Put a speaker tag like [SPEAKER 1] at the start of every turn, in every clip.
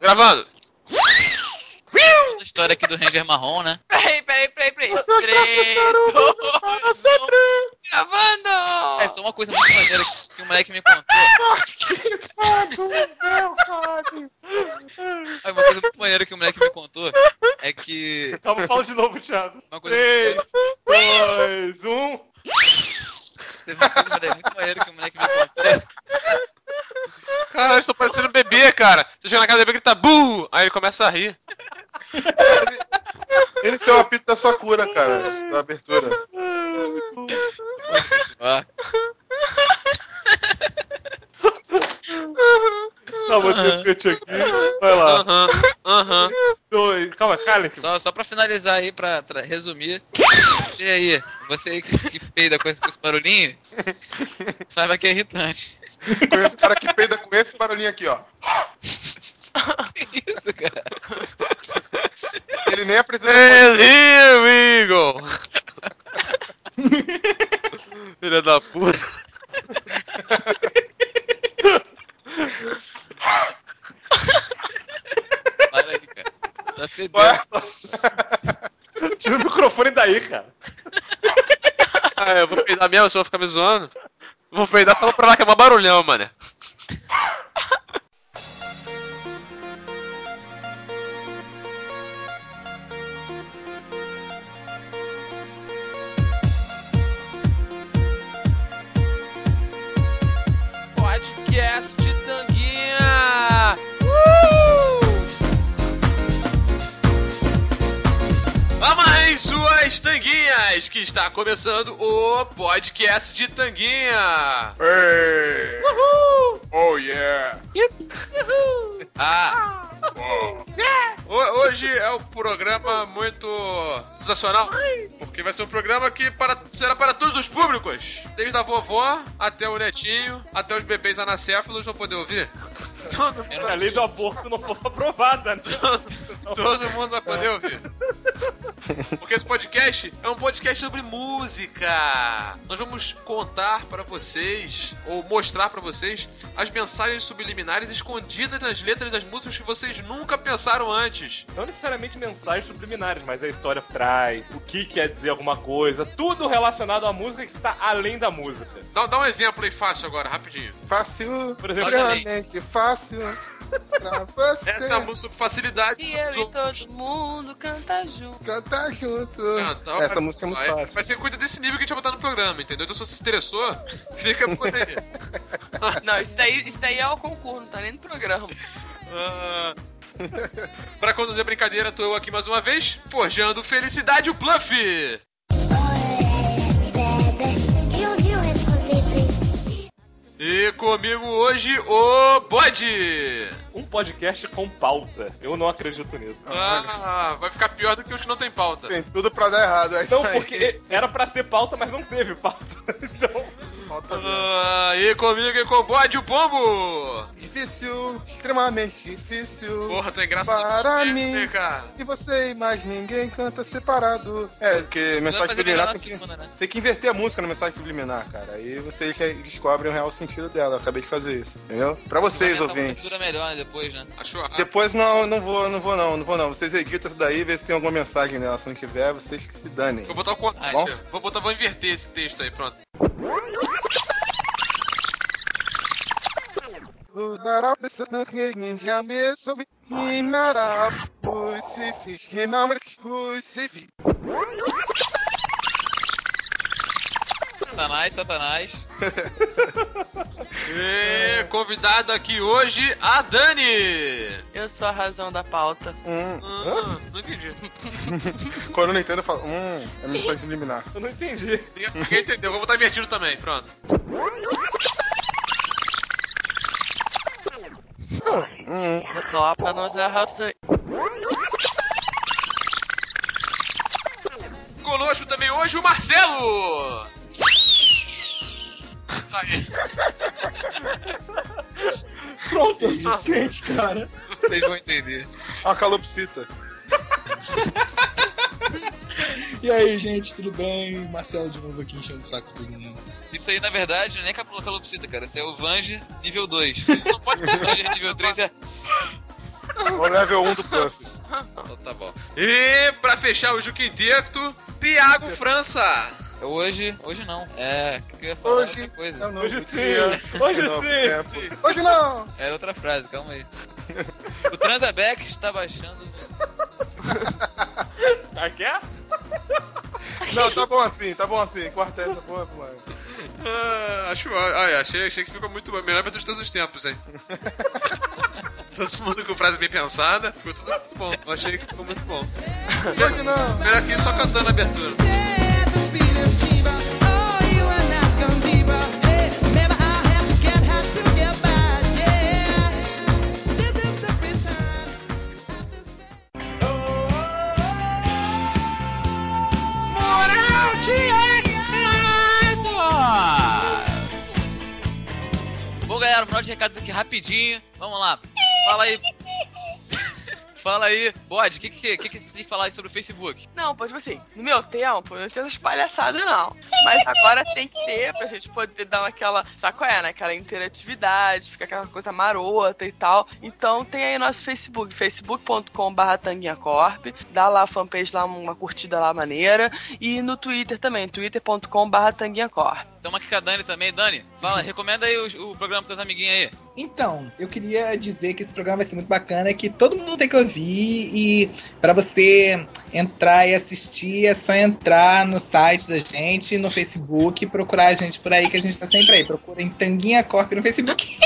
[SPEAKER 1] Gravando.
[SPEAKER 2] A história aqui do Ranger marrom, né?
[SPEAKER 3] Peraí. 3, 2, 1, gravando!
[SPEAKER 2] É, só uma coisa muito maneira que o moleque me contou. Uma coisa muito maneira que o moleque me contou é que...
[SPEAKER 1] Calma, fala de novo, Thiago.
[SPEAKER 2] Uma coisa
[SPEAKER 1] 3, 2, 1.
[SPEAKER 2] Teve uma coisa muito maneira que o moleque me contou.
[SPEAKER 1] Caralho, estou parecendo um bebê, cara. Você chega na casa do bebê e grita BU! Aí ele começa a rir.
[SPEAKER 4] Ele tem o apito da Sakura, cara, da abertura.
[SPEAKER 2] Ó,
[SPEAKER 1] Tá, vou ter cut aqui. Vai lá. Aham. 2. Calma, calem-se.
[SPEAKER 2] só pra finalizar aí, pra resumir. E aí, você aí que peida com esse barulhinho, saiba que é irritante.
[SPEAKER 4] Conheço o cara que peida com esse barulhinho aqui, ó.
[SPEAKER 2] Que isso, cara?
[SPEAKER 4] Ele nem apresentou.
[SPEAKER 1] And here we go. Filha da puta.
[SPEAKER 2] Para aí, cara. Tá fedendo.
[SPEAKER 1] Tira o microfone daí, cara. Ah, eu vou peidar mesmo, você vai ficar me zoando? Vou peidar só pra provar que é mó barulhão, mano. Podcast de Tanguinha! A mais suas Tanguinhas, que está começando o Podcast de Tanguinha!
[SPEAKER 4] Hey. Oh yeah!
[SPEAKER 2] Ah,
[SPEAKER 1] Hoje é um programa muito sensacional, porque vai ser um programa que será para todos os públicos, desde a vovó até o netinho, até os bebês anacéfalos vão poder ouvir. Todo mundo,
[SPEAKER 5] A lei do aborto não foi aprovada, né?
[SPEAKER 1] todo mundo vai poder ouvir. Porque esse podcast é um podcast sobre música. Nós vamos contar para vocês, ou mostrar para vocês, as mensagens subliminares escondidas nas letras das músicas que vocês nunca pensaram antes.
[SPEAKER 5] Não necessariamente mensagens subliminares, mas a história traz, o que quer dizer alguma coisa, tudo relacionado à música que está além da música.
[SPEAKER 1] Dá um exemplo aí fácil agora, rapidinho.
[SPEAKER 4] Fácil,
[SPEAKER 5] Por exemplo,
[SPEAKER 4] extremamente fácil pra você.
[SPEAKER 1] Essa é a música com facilidade.
[SPEAKER 3] E eu e todo mundo canta junto.
[SPEAKER 4] Cantar junto.
[SPEAKER 1] Então,
[SPEAKER 4] Essa música é muito fácil.
[SPEAKER 1] Vai ser coisa desse nível que a gente vai botar no programa, entendeu? Então se você se interessou, fica por aí.
[SPEAKER 3] Não, isso daí é o concurso, não tá nem no programa.
[SPEAKER 1] Pra quando não é brincadeira, tô eu aqui mais uma vez, forjando felicidade o Bluff! E comigo hoje o Bode!
[SPEAKER 5] um podcast com pauta. Eu não acredito nisso.
[SPEAKER 1] Vai ficar pior do que os que não tem pauta.
[SPEAKER 4] Tem tudo pra dar errado. É
[SPEAKER 5] Não,
[SPEAKER 4] isso aí.
[SPEAKER 5] porque era pra ter pauta, mas não teve pauta. Então,
[SPEAKER 4] Falta ver.
[SPEAKER 1] E comigo e com o Bode o Pombo!
[SPEAKER 4] Difícil, extremamente difícil.
[SPEAKER 1] Porra, tu é engraçado
[SPEAKER 4] Para
[SPEAKER 1] demais,
[SPEAKER 4] mim.
[SPEAKER 1] né, cara?
[SPEAKER 4] E você e mais ninguém canta separado. É, porque mensagem
[SPEAKER 2] fazer melhor
[SPEAKER 4] subliminar
[SPEAKER 2] na
[SPEAKER 4] tem que,
[SPEAKER 2] segunda, né?
[SPEAKER 4] tem que inverter a música na mensagem subliminar, cara. Aí vocês já descobrem o real sentido dela. Eu acabei de fazer isso, entendeu? Pra vocês,
[SPEAKER 2] Vai tentar uma
[SPEAKER 4] ouvintes.
[SPEAKER 2] cultura melhor, né, depois, né?
[SPEAKER 1] Achou errado.
[SPEAKER 4] Depois não vou. Vocês editam isso daí, vê se tem alguma mensagem nela. Se não tiver, vocês que se danem.
[SPEAKER 1] Vou botar o contrário.
[SPEAKER 4] Bom?
[SPEAKER 1] Vou inverter esse texto aí, pronto.
[SPEAKER 2] Satanás.
[SPEAKER 1] E convidado aqui hoje, a Dani!
[SPEAKER 3] Eu sou a razão da pauta.
[SPEAKER 1] Não entendi.
[SPEAKER 4] Quando eu não entendo, eu falo, é mensagem subliminar.
[SPEAKER 5] eu não entendi.
[SPEAKER 1] Ninguém entendeu, vou botar invertido também, pronto.
[SPEAKER 3] Copa nos arrasou.
[SPEAKER 1] Conosco também hoje o Marcelo! Aí.
[SPEAKER 5] Pronto, é suficiente, cara.
[SPEAKER 2] Vocês vão entender.
[SPEAKER 4] A calopsita.
[SPEAKER 6] E aí, gente, tudo bem? Marcelo de novo aqui enchendo o saco de todo mundo.
[SPEAKER 2] Isso aí, na verdade, não é nem calopsita, cara. Isso é o Vange nível 2. Não pode falar Vange nível 3, é...
[SPEAKER 4] Ô, o level 1 do Puff.
[SPEAKER 2] Então tá bom.
[SPEAKER 1] E pra fechar o Juquintecto, Thiago França.
[SPEAKER 2] Hoje não. O que eu ia falar
[SPEAKER 4] Hoje
[SPEAKER 2] outra coisa.
[SPEAKER 4] é um novo
[SPEAKER 5] Hoje
[SPEAKER 4] dia,
[SPEAKER 5] sim. Hoje
[SPEAKER 4] um novo
[SPEAKER 5] sim.
[SPEAKER 4] tempo. Hoje não!
[SPEAKER 2] É outra frase, calma aí. O Transabeck está baixando.
[SPEAKER 5] Aqui é?
[SPEAKER 4] Não, tá bom assim. Corta essa porra, mano.
[SPEAKER 1] Achei que ficou muito bom. Melhor abertura de todos os tempos, hein? Todo mundo com frase bem pensada, ficou tudo muito bom. Eu achei que ficou muito bom.
[SPEAKER 4] Hoje não!
[SPEAKER 1] Melhor que só cantando a abertura.
[SPEAKER 2] Bom, galera, um monte de recados aqui rapidinho. Vamos lá. Fala aí. Fala aí, Bode, o que você tem que falar aí sobre o Facebook?
[SPEAKER 3] Não, pô, tipo assim, no meu tempo eu não tinha essas palhaçadas, não. Mas agora tem que ter pra gente poder dar aquela, sabe qual é, né? Aquela interatividade, fica aquela coisa marota e tal. Então tem aí nosso Facebook, facebook.com/tanguinhacorp. Dá lá a fanpage lá, uma curtida lá maneira. E no Twitter também, twitter.com/tanguinhacorp.
[SPEAKER 2] Estamos aqui com a Dani também. Dani, fala, recomenda aí o programa pros teus amiguinhos aí.
[SPEAKER 7] Então, eu queria dizer que esse programa vai ser muito bacana, que todo mundo tem que ouvir, e para você entrar e assistir é só entrar no site da gente, no Facebook, e procurar a gente por aí, que a gente tá sempre aí. Procurem Tanguinha Corp no Facebook.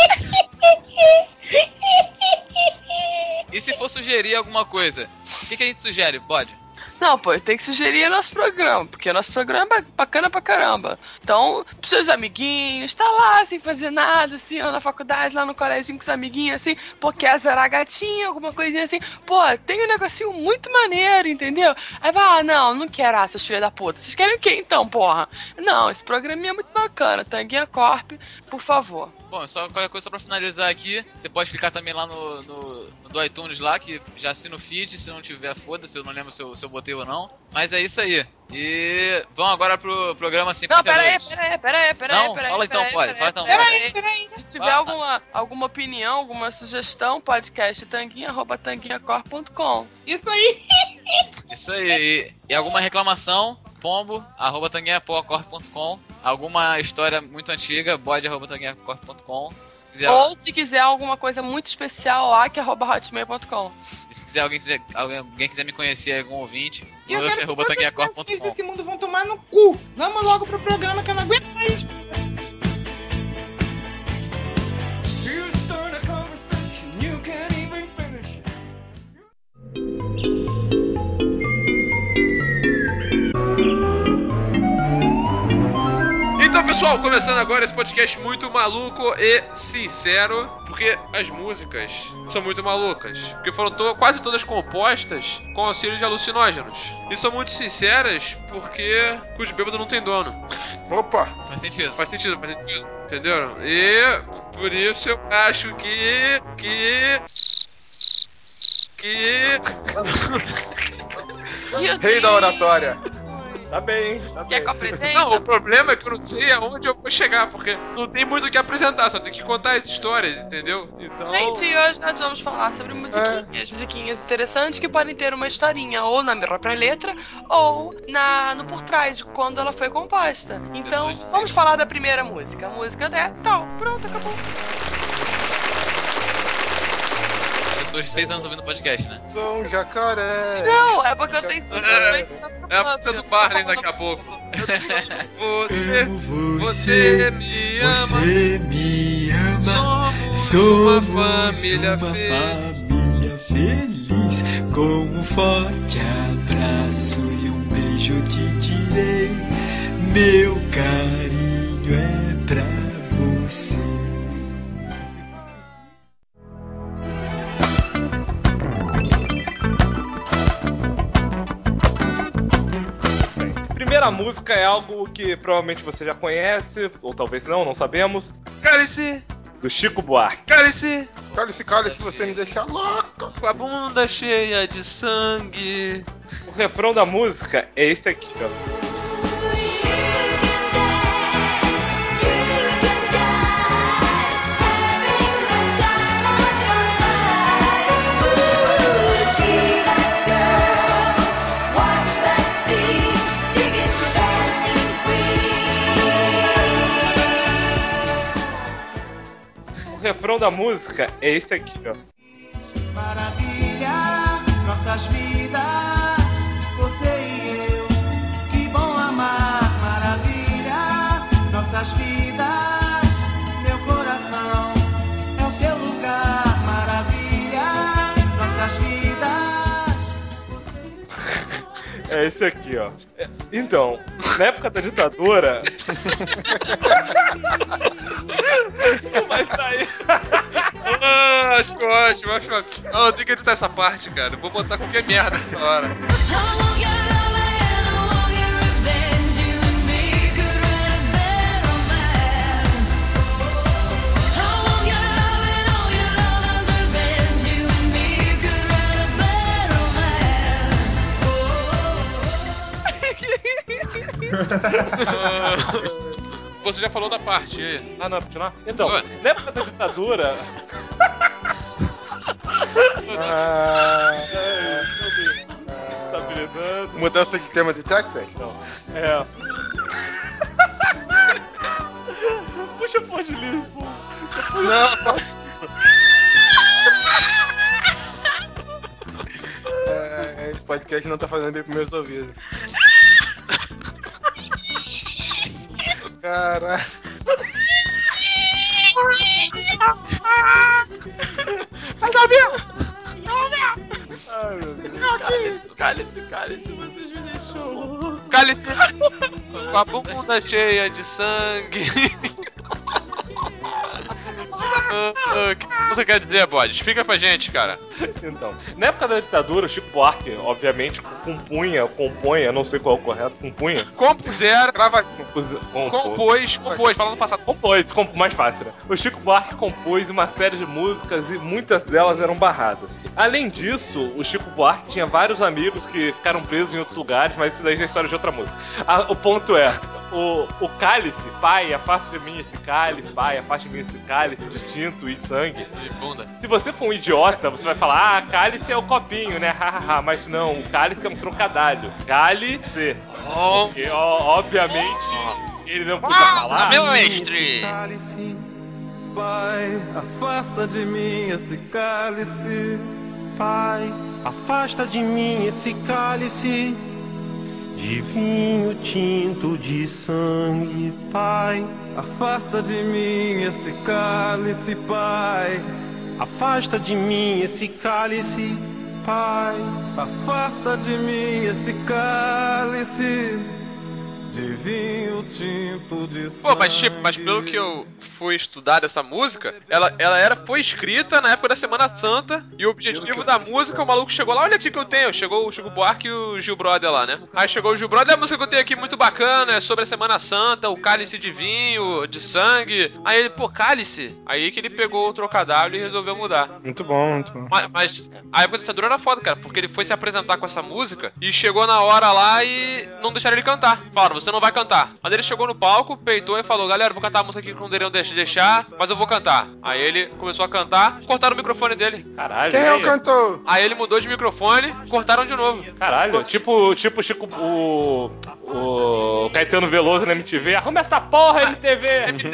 [SPEAKER 2] E se for sugerir alguma coisa, o que a gente sugere, Bode?
[SPEAKER 3] Não, pô, tem que sugerir nosso programa, porque nosso programa é bacana pra caramba. Então, pros seus amiguinhos, tá lá sem fazer nada, assim, ó, na faculdade, lá no coleginho com os amiguinhos, assim, pô, quer zerar gatinha, alguma coisinha assim. Pô, tem um negocinho muito maneiro, entendeu? Aí vai, não quero, seus filhos da puta. Vocês querem o quê então, porra? Não, esse programinha é muito bacana, Tanguinha Corp, por favor.
[SPEAKER 2] Bom, só qualquer coisa só pra finalizar aqui, você pode clicar também lá no do iTunes lá, que já assina o feed, se não tiver, foda-se, eu não lembro se eu botei ou não. Mas é isso aí. E vamos agora pro programa 52.
[SPEAKER 3] Não, peraí.
[SPEAKER 2] Não, fala então, pode.
[SPEAKER 3] Peraí. Se tiver alguma opinião, alguma sugestão, podcast tanguinha@tanguinhacorp.com.
[SPEAKER 7] Isso aí!
[SPEAKER 2] Isso aí. E alguma reclamação, pombo@tanguinhacorp.com. Alguma história muito antiga, bode@tanguinhacorp.com.
[SPEAKER 3] Ou se quiser alguma coisa muito especial lá, que é @hotmail.com.
[SPEAKER 2] Se quiser alguém quiser me conhecer, algum ouvinte,
[SPEAKER 7] E eu quero que todas as crianças
[SPEAKER 2] tanguinhacorp.com.
[SPEAKER 7] desse mundo vão tomar no cu. Vamos logo pro programa, que eu não aguento mais.
[SPEAKER 1] Então, pessoal, começando agora esse podcast muito maluco e sincero, porque as músicas são muito malucas, porque foram quase todas compostas com auxílio de alucinógenos. E são muito sinceras porque os bêbados não têm dono.
[SPEAKER 4] Opa!
[SPEAKER 2] Faz sentido.
[SPEAKER 1] Faz sentido, entenderam? E por isso eu acho que
[SPEAKER 4] Rei da oratória.
[SPEAKER 5] Tá bem.
[SPEAKER 3] Quer que eu apresente?
[SPEAKER 1] Não, o problema é que eu não sei aonde eu vou chegar, porque não tem muito o que apresentar, só tem que contar as histórias, entendeu? Então...
[SPEAKER 3] Gente, hoje nós vamos falar sobre musiquinhas interessantes que podem ter uma historinha ou na própria letra ou no por trás de quando ela foi composta. Então, vamos falar da primeira música. A música é tal. Pronto, acabou.
[SPEAKER 2] Pessoas de 6 anos ouvindo podcast, né?
[SPEAKER 4] Sou um jacaré.
[SPEAKER 3] Não, é porque eu tenho
[SPEAKER 1] É a música do Barney daqui a pouco. Você me ama. Somos uma família
[SPEAKER 8] feliz. Com um forte abraço e um beijo te direi. Meu carinho é pra você.
[SPEAKER 5] Primeira música é algo que provavelmente você já conhece, ou talvez não sabemos.
[SPEAKER 1] Cálice,
[SPEAKER 5] Do Chico Buarque.
[SPEAKER 1] cálice,
[SPEAKER 4] Cálice, você me deixa louco.
[SPEAKER 1] com a bunda cheia de sangue.
[SPEAKER 5] O refrão da música é esse aqui, ó. refrão da música é esse aqui, ó.
[SPEAKER 9] Maravilha, nossas vidas, você e eu, que bom amar. Maravilha, nossas vidas, meu coração é o seu lugar. Maravilha, nossas vidas.
[SPEAKER 5] É esse aqui, ó. Então, na época da ditadura. Vai sair.
[SPEAKER 1] Acho ótimo, acho ótimo. Eu tenho que editar essa parte, cara. Eu vou botar qualquer merda nessa hora. Você já falou da parte aí.
[SPEAKER 5] Ah, não, continuar? Então, na época da ditadura. Estabilizando.
[SPEAKER 4] Mudança de tema de Texas?
[SPEAKER 5] Não. É. Puxa pô de livro, pô.
[SPEAKER 4] Não. Esse podcast não tá fazendo bem pros meus ouvidos. Caralho.
[SPEAKER 5] Ai, meu Deus.
[SPEAKER 2] Cálice, vocês me deixou.
[SPEAKER 1] Cálice com a bunda cheia de sangue. O que você quer dizer, Bode? Explica pra gente, cara.
[SPEAKER 5] Então, na época da ditadura, o Chico Buarque, obviamente, compunha, não sei qual é o correto, compunha.
[SPEAKER 1] Compuseram,
[SPEAKER 5] Compôs,
[SPEAKER 1] falando no passado.
[SPEAKER 5] Compôs, mais fácil, né? O Chico Buarque compôs uma série de músicas e muitas delas eram barradas. Além disso, o Chico Buarque tinha vários amigos que ficaram presos em outros lugares, mas isso daí já é história de outra música. O ponto é, o cálice, pai, afaste de mim esse cálice, pai, afaste de mim esse cálice de tinto e de sangue. Se você for um idiota, você vai falar, cálice é o copinho, né? Hahaha, mas não, o cálice é um trocadilho. Cálice. Porque, obviamente, ele não podia falar.
[SPEAKER 1] Meu mestre!
[SPEAKER 9] Cálice, pai, afasta de mim esse cálice. Pai, afasta de mim esse cálice de vinho tinto de sangue. Pai, afasta de mim esse cálice. Pai, afasta de mim esse cálice. Pai, afasta de mim esse cálice de vinho tinto de sangue.
[SPEAKER 1] Pô, mas pelo que eu fui estudar dessa música, ela foi escrita na época da Semana Santa, e o objetivo da música, o maluco chegou lá, olha aqui que eu tenho. Chegou o Chico Buarque e o Gil Brother lá, né? Aí chegou o Gil Brother, a música que eu tenho aqui muito bacana, é sobre a Semana Santa, o cálice de vinho, de sangue. Aí ele, pô, cálice? Aí que ele pegou o trocadilho e resolveu mudar.
[SPEAKER 4] Muito bom, muito bom.
[SPEAKER 1] Mas a época da ditadura era foda, cara, porque ele foi se apresentar com essa música e chegou na hora lá e não deixaram ele cantar. Falaram, você não vai cantar. Mas ele chegou no palco, peitou e falou, galera, vou cantar a música aqui que não deveriam deixar, mas eu vou cantar. Aí ele começou a cantar, cortaram o microfone dele.
[SPEAKER 5] Caralho,
[SPEAKER 4] Quem é o cantor?
[SPEAKER 1] Aí ele mudou de microfone, cortaram de novo.
[SPEAKER 5] Caralho, tipo Chico, o Caetano Veloso na MTV, arruma essa porra, MTV!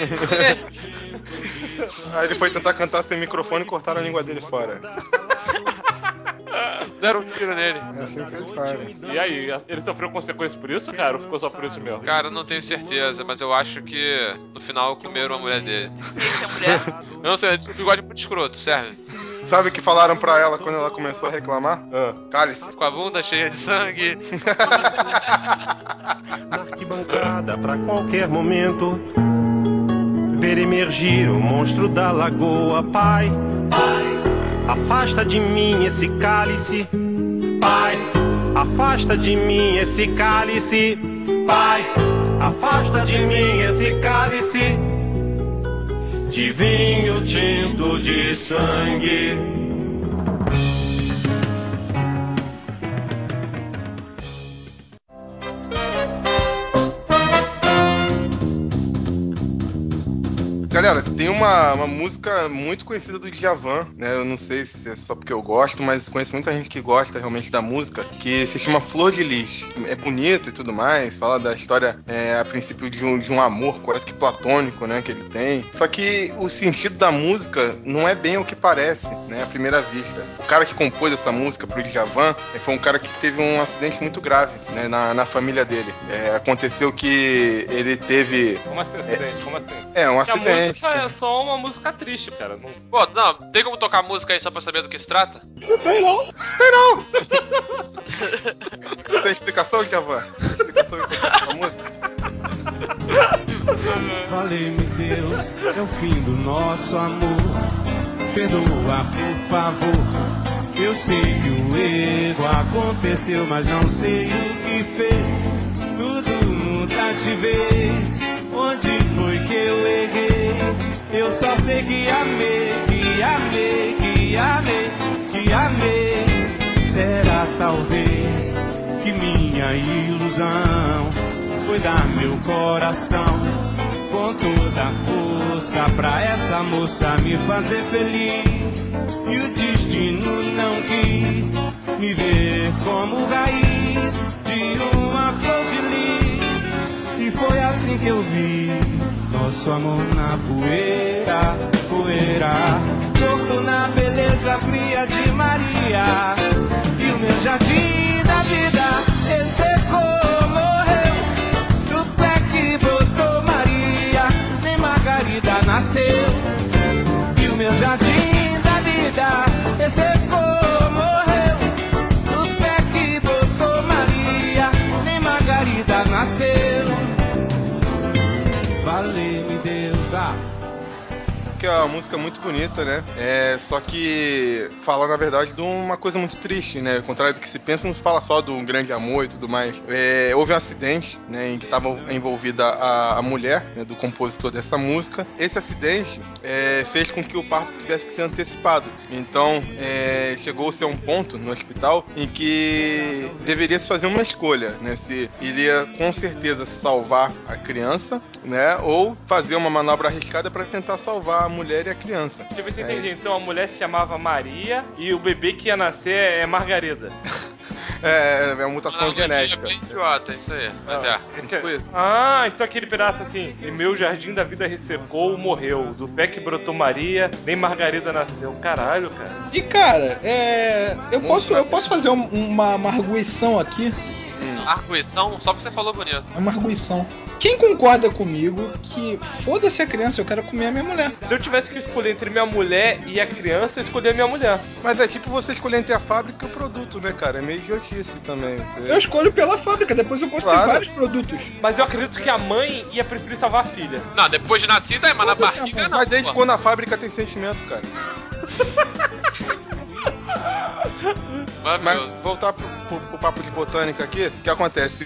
[SPEAKER 4] Aí ele foi tentar cantar sem microfone e cortaram a língua dele fora.
[SPEAKER 1] Deram um tiro nele.
[SPEAKER 4] É assim que ele faz.
[SPEAKER 5] E aí, ele sofreu consequências por isso, cara? Ou ficou só por isso mesmo?
[SPEAKER 1] Cara, eu não tenho certeza, mas eu acho que no final comeram a mulher dele.
[SPEAKER 3] Gente, a mulher.
[SPEAKER 1] Eu não sei, esse bigode é muito escroto, serve.
[SPEAKER 4] Sabe o que falaram pra ela quando ela começou a reclamar? Cálice.
[SPEAKER 1] Com a bunda cheia de sangue.
[SPEAKER 9] Na arquibancada pra qualquer momento ver emergir o monstro da lagoa. Pai, afasta de mim esse cálice. Pai, afasta de mim esse cálice. Pai, afasta de mim esse cálice de vinho tinto de sangue.
[SPEAKER 4] Galera, Cara, tem uma música muito conhecida do Djavan, né? Eu não sei se é só porque eu gosto, mas conheço muita gente que gosta realmente da música, que se chama Flor de Lis. É bonito e tudo mais, fala da história, a princípio, de um amor quase que platônico, né, que ele tem. Só que o sentido da música não é bem o que parece, né, à primeira vista. O cara que compôs essa música pro Djavan foi um cara que teve um acidente muito grave, né, na família dele. Aconteceu que ele teve...
[SPEAKER 5] Como assim acidente? Como assim?
[SPEAKER 4] Um acidente.
[SPEAKER 5] A música é só uma música triste, cara. Não...
[SPEAKER 1] Pô, não, tem como tocar música aí só pra saber do que se trata?
[SPEAKER 4] Não tem não! Tem explicação, Djavan? Explicação da música?
[SPEAKER 8] Valeu-me Deus, é o fim do nosso amor. Perdoa, por favor. Eu sei que o erro aconteceu, mas não sei o que fez. Tudo muda de vez. Onde foi que eu errei? Eu só sei que amei, que amei, que amei, que amei. Será talvez que minha ilusão foi dar meu coração com toda a força pra essa moça me fazer feliz. E o destino não quis me ver como raiz de uma flor de lis. E foi assim que eu vi nosso amor na poeira, poeira. Morto na beleza fria de Maria. E o meu jardim da vida ressecou, morreu. Do pé que brotou Maria, nem Margarida nasceu. E o meu jardim da vida ressecou, morreu. Do pé que brotou Maria, nem Margarida nasceu. Valeu-me Deus, vá.
[SPEAKER 4] Que é uma música muito bonita, né? Só que fala, na verdade, de uma coisa muito triste, né? Ao contrário do que se pensa, não se fala só do grande amor e tudo mais. Houve um acidente, né? Em que estava envolvida a mulher, né, do compositor dessa música. Esse acidente fez com que o parto tivesse que ser antecipado. Então, chegou-se a um ponto no hospital em que deveria se fazer uma escolha, né? Se iria, com certeza, salvar a criança, né? Ou fazer uma manobra arriscada para tentar salvar a mulher e a criança.
[SPEAKER 5] Deixa eu ver se eu entendi. Então a mulher se chamava Maria e o bebê que ia nascer é Margarida.
[SPEAKER 4] É uma mutação genética.
[SPEAKER 1] É bem idiota, isso aí. Mas
[SPEAKER 4] Tipo isso.
[SPEAKER 5] Então aquele pedaço assim: e meu jardim da vida ressecou, morreu. Do pé que brotou Maria, nem Margarida nasceu. Caralho, cara.
[SPEAKER 6] E cara, eu posso fazer uma arguição aqui?
[SPEAKER 1] Arguição, só porque você falou bonito.
[SPEAKER 6] Uma arguição. Quem concorda comigo que foda-se a criança, eu quero comer a minha mulher?
[SPEAKER 5] Se eu tivesse que escolher entre minha mulher e a criança, eu escolheria minha mulher.
[SPEAKER 4] Mas é tipo você escolher entre a fábrica e o produto, né, cara? É meio idiotice também.
[SPEAKER 6] Eu escolho pela fábrica, depois eu posso ter vários produtos.
[SPEAKER 5] Mas eu acredito que a mãe ia preferir salvar a filha.
[SPEAKER 1] Não, depois de nascida, mas na barriga não.
[SPEAKER 4] Mas desde quando a fábrica tem sentimento, cara? Mas voltar pro papo de botânica aqui, o que acontece?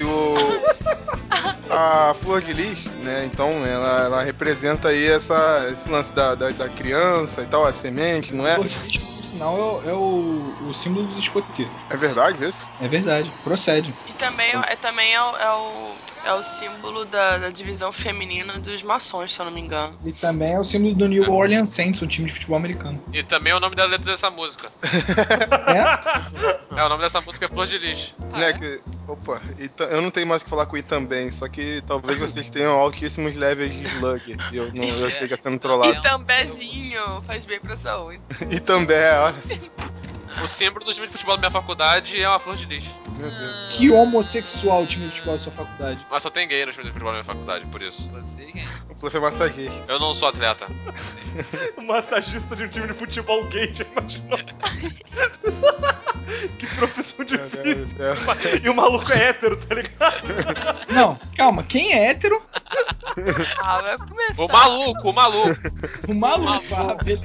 [SPEAKER 4] A flor de lis, né? Então ela representa aí esse lance da criança e tal, a semente, não é?
[SPEAKER 6] Flor de lis, por sinal, é o símbolo dos escoteiros.
[SPEAKER 4] É verdade isso?
[SPEAKER 6] É verdade, procede.
[SPEAKER 3] E também é o símbolo da divisão feminina dos maçons, se eu não me engano.
[SPEAKER 6] E também é o símbolo do New Orleans Saints, um time de futebol americano.
[SPEAKER 1] E também é o nome da letra dessa música.
[SPEAKER 6] É?
[SPEAKER 1] O nome dessa música é Flor de Lis.
[SPEAKER 4] Opa, eu não tenho mais o que falar com o I também, só que talvez vocês tenham altíssimos levels de slug e eu esteja sendo trollado.
[SPEAKER 3] E tambezinho faz bem pra saúde.
[SPEAKER 4] E também, olha.
[SPEAKER 1] O símbolo do time de futebol da minha faculdade é uma flor de lis.
[SPEAKER 4] Meu Deus.
[SPEAKER 6] Que homossexual o time de futebol da sua faculdade.
[SPEAKER 1] Mas só tem gay no time de futebol da minha faculdade, por isso.
[SPEAKER 2] Você quem?
[SPEAKER 4] O Pluff é massagista.
[SPEAKER 1] Eu não sou atleta.
[SPEAKER 5] O massagista de um time de futebol gay, já imaginou? Que profissão difícil. E o maluco é hétero, tá ligado?
[SPEAKER 6] Não, calma, quem é hétero?
[SPEAKER 3] Vai começar.
[SPEAKER 1] O maluco.
[SPEAKER 6] O maluco, beleza.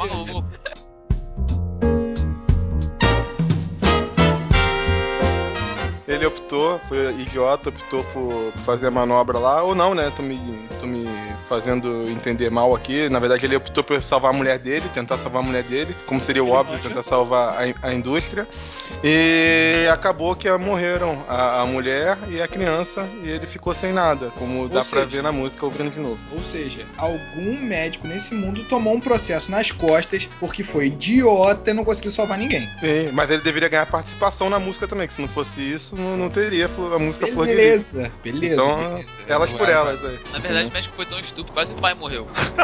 [SPEAKER 4] ele optou, foi idiota, optou por fazer a manobra lá, ou não, né? Tô me fazendo entender mal aqui. Na verdade, ele optou por salvar a mulher dele, tentar salvar a mulher dele, como seria o óbvio, tentar salvar a indústria. E acabou que morreram a mulher e a criança, e ele ficou sem nada, como dá pra ver na música ouvindo de novo.
[SPEAKER 7] Ou seja, algum médico nesse mundo tomou um processo nas costas porque foi idiota e não conseguiu salvar ninguém.
[SPEAKER 4] Sim, mas ele deveria ganhar participação na música também, que se não fosse isso, não teria a música Flor de Lis.
[SPEAKER 7] Beleza.
[SPEAKER 4] Então, elas por elas aí.
[SPEAKER 2] Na verdade, o médico foi tão estúpido, quase o pai morreu.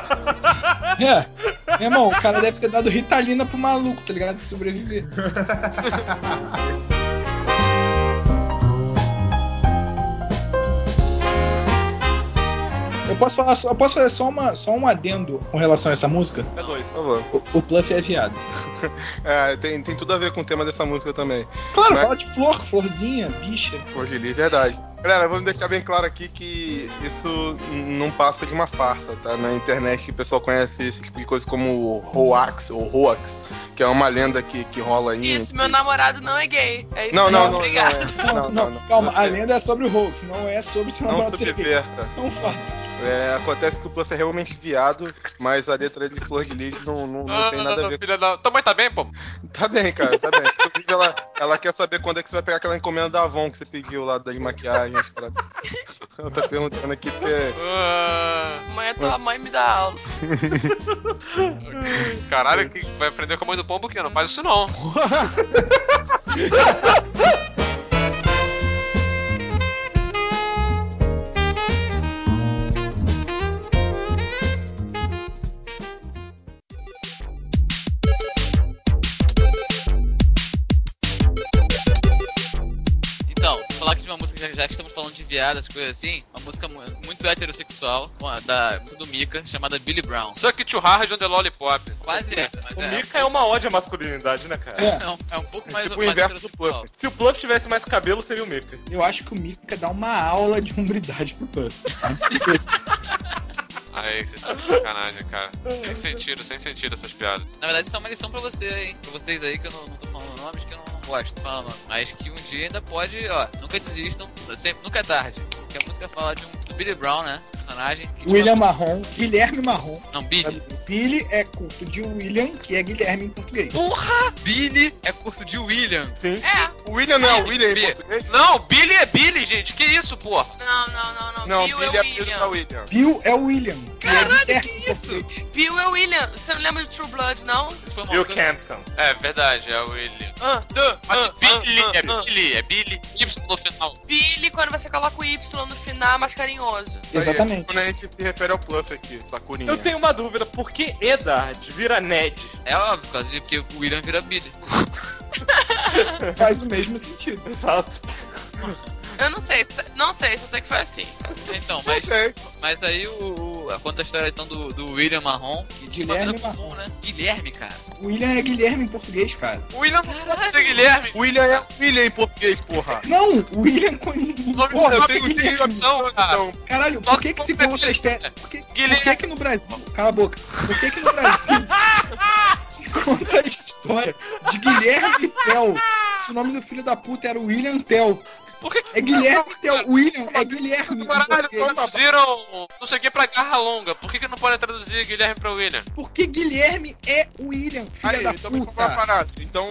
[SPEAKER 7] Meu irmão, o cara deve ter dado Ritalina pro maluco, tá ligado? De sobreviver. Eu posso fazer só um adendo com relação a essa música?
[SPEAKER 5] É 2.
[SPEAKER 4] Por favor.
[SPEAKER 7] O Pluff é viado.
[SPEAKER 4] Tem tudo a ver com o tema dessa música também.
[SPEAKER 7] Claro, fala de florzinha, bicha.
[SPEAKER 4] Flor de Lis, verdade. Galera, vamos deixar bem claro aqui que isso não passa de uma farsa, tá? Na internet o pessoal conhece esse tipo de coisa como hoax, ou hoax, que é uma lenda que rola aí.
[SPEAKER 3] Isso, meu namorado não é gay. É isso
[SPEAKER 4] Não,
[SPEAKER 3] obrigado.
[SPEAKER 7] Não, calma, a lenda é sobre o hoax, não é sobre seu namorado ser gay. Isso é um fato.
[SPEAKER 4] Acontece que o Pluff é realmente viado, mas a letra de Flor de Lis não tem nada a ver com...
[SPEAKER 1] Filha da... Tua mãe tá bem, pô?
[SPEAKER 4] Tá bem, cara, tá bem. Inclusive, ela quer saber quando é que você vai pegar aquela encomenda da Avon que você pediu lá das maquiagens. Ela tá perguntando aqui porque...
[SPEAKER 3] Mãe, tua mãe me dá aula.
[SPEAKER 1] Caralho, que vai aprender com a mãe do pombo o quê? Não faz isso não.
[SPEAKER 2] Falar aqui de uma música, já que estamos falando de viadas, coisas assim, uma música muito muito do Mika, chamada Billy Brown.
[SPEAKER 1] Suck to Hard on the Lollipop.
[SPEAKER 2] Quase essa, mas
[SPEAKER 5] o Mika é uma ode à masculinidade, né, cara?
[SPEAKER 2] É um pouco mais
[SPEAKER 4] tipo o inverso do Pluff.
[SPEAKER 5] Se o Pluff tivesse mais cabelo, seria o Mika.
[SPEAKER 7] Eu acho que o Mika dá uma aula de hombridade pro Pluff.
[SPEAKER 1] Aí, vocês estão de sacanagem, cara. Sem sentido essas piadas.
[SPEAKER 2] Na verdade, isso é uma lição pra você, hein? Pra vocês aí, que eu não tô falando nomes, que eu não gosto de falar nomes. Mas que um dia ainda pode, nunca desistam. Nunca é tarde. Porque a música fala do Billy Brown, né? Personagem.
[SPEAKER 7] William Marrom, Guilherme Marrom.
[SPEAKER 2] Não, Billy.
[SPEAKER 7] Billy é curto de William, que é Guilherme em português.
[SPEAKER 2] Porra! Billy é curto de William.
[SPEAKER 5] Sim.
[SPEAKER 4] O William não é o William em português?
[SPEAKER 1] Não, Billy é Billy, gente. Que isso, porra?
[SPEAKER 4] Não,
[SPEAKER 3] Bill
[SPEAKER 4] Billy
[SPEAKER 3] é
[SPEAKER 4] é
[SPEAKER 3] o
[SPEAKER 4] Billy
[SPEAKER 3] William.
[SPEAKER 4] da William.
[SPEAKER 7] Bill é o William.
[SPEAKER 2] Caralho, que isso?
[SPEAKER 3] Bill é o William. Você não lembra de True Blood, não?
[SPEAKER 5] Bill Campton.
[SPEAKER 1] É verdade, é o William. Mas Billy, é Billy. Y no final.
[SPEAKER 3] Billy, quando você coloca o Y no final, é mais carinhoso.
[SPEAKER 7] Exatamente.
[SPEAKER 4] Quando a gente se refere ao Pluff aqui, sacurinha.
[SPEAKER 5] Eu tenho uma dúvida, por que Edard vira Ned?
[SPEAKER 2] É óbvio, por causa de que o William vira Billy.
[SPEAKER 7] Faz o mesmo sentido.
[SPEAKER 5] Exato.
[SPEAKER 3] Eu não sei se eu sei que foi assim.
[SPEAKER 2] Então, mas aí conta a história então do William Marrom, que tinha uma vida comum, né? Guilherme, cara.
[SPEAKER 7] O William é Guilherme em português, cara.
[SPEAKER 1] O William não pode ser Guilherme.
[SPEAKER 4] William é William em português, porra.
[SPEAKER 7] Não, o William com
[SPEAKER 1] Porra, eu tenho opção, cara.
[SPEAKER 7] Caralho, por que se conta a estética? Por que que no Brasil... Cala a boca. Por que no Brasil se conta a história de Guilherme Tell se o nome do filho da puta era William Tell?
[SPEAKER 1] Por que
[SPEAKER 7] É Guilherme Tell. William é Guilherme.
[SPEAKER 1] Caralho, traduziram não sei o que pra garra longa. Por que não podem traduzir Guilherme pra William?
[SPEAKER 7] Porque Guilherme é William, filha da
[SPEAKER 4] então me
[SPEAKER 7] puta.
[SPEAKER 4] uma parada. Então,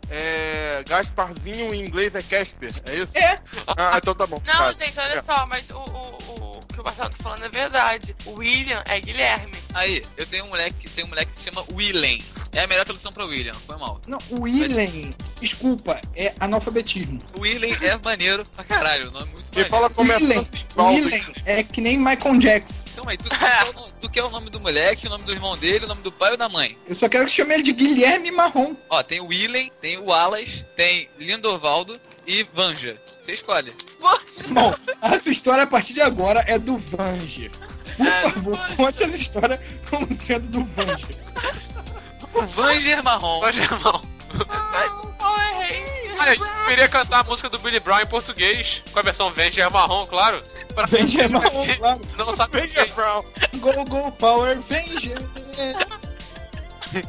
[SPEAKER 4] Gasparzinho em inglês é Casper, é isso?
[SPEAKER 7] É.
[SPEAKER 4] Então tá bom.
[SPEAKER 3] Não, gente, olha só, mas o que o Marcelo tá falando é verdade. O William é Guilherme.
[SPEAKER 2] Aí, eu tenho um moleque que se chama Willen. É a melhor tradução pra William, foi mal.
[SPEAKER 7] Não, o Willen, desculpa, é analfabetismo.
[SPEAKER 2] O Willen é maneiro pra caralho, o nome é muito
[SPEAKER 4] Quem
[SPEAKER 2] maneiro.
[SPEAKER 4] fala começa assim,
[SPEAKER 7] Willen é que nem Michael Jackson.
[SPEAKER 2] Então aí, tu quer o nome do moleque, o nome do irmão dele, o nome do pai ou da mãe?
[SPEAKER 7] Eu só quero que chame ele de Guilherme Marrom.
[SPEAKER 2] Ó, tem o Willen, tem o Wallace, tem Lindovaldo e Vanja. Você escolhe.
[SPEAKER 7] Bom, essa história a partir de agora é do Vanger. Por favor, conte essa história como sendo do Vanger.
[SPEAKER 2] O Vanger Marrom.
[SPEAKER 1] A gente deveria cantar a música do Billy Brown em português, com a versão Venger Marrom, claro.
[SPEAKER 7] Vanger Marrom, claro.
[SPEAKER 1] Não sabe
[SPEAKER 5] Venger Brown.
[SPEAKER 7] Go Power Vanger.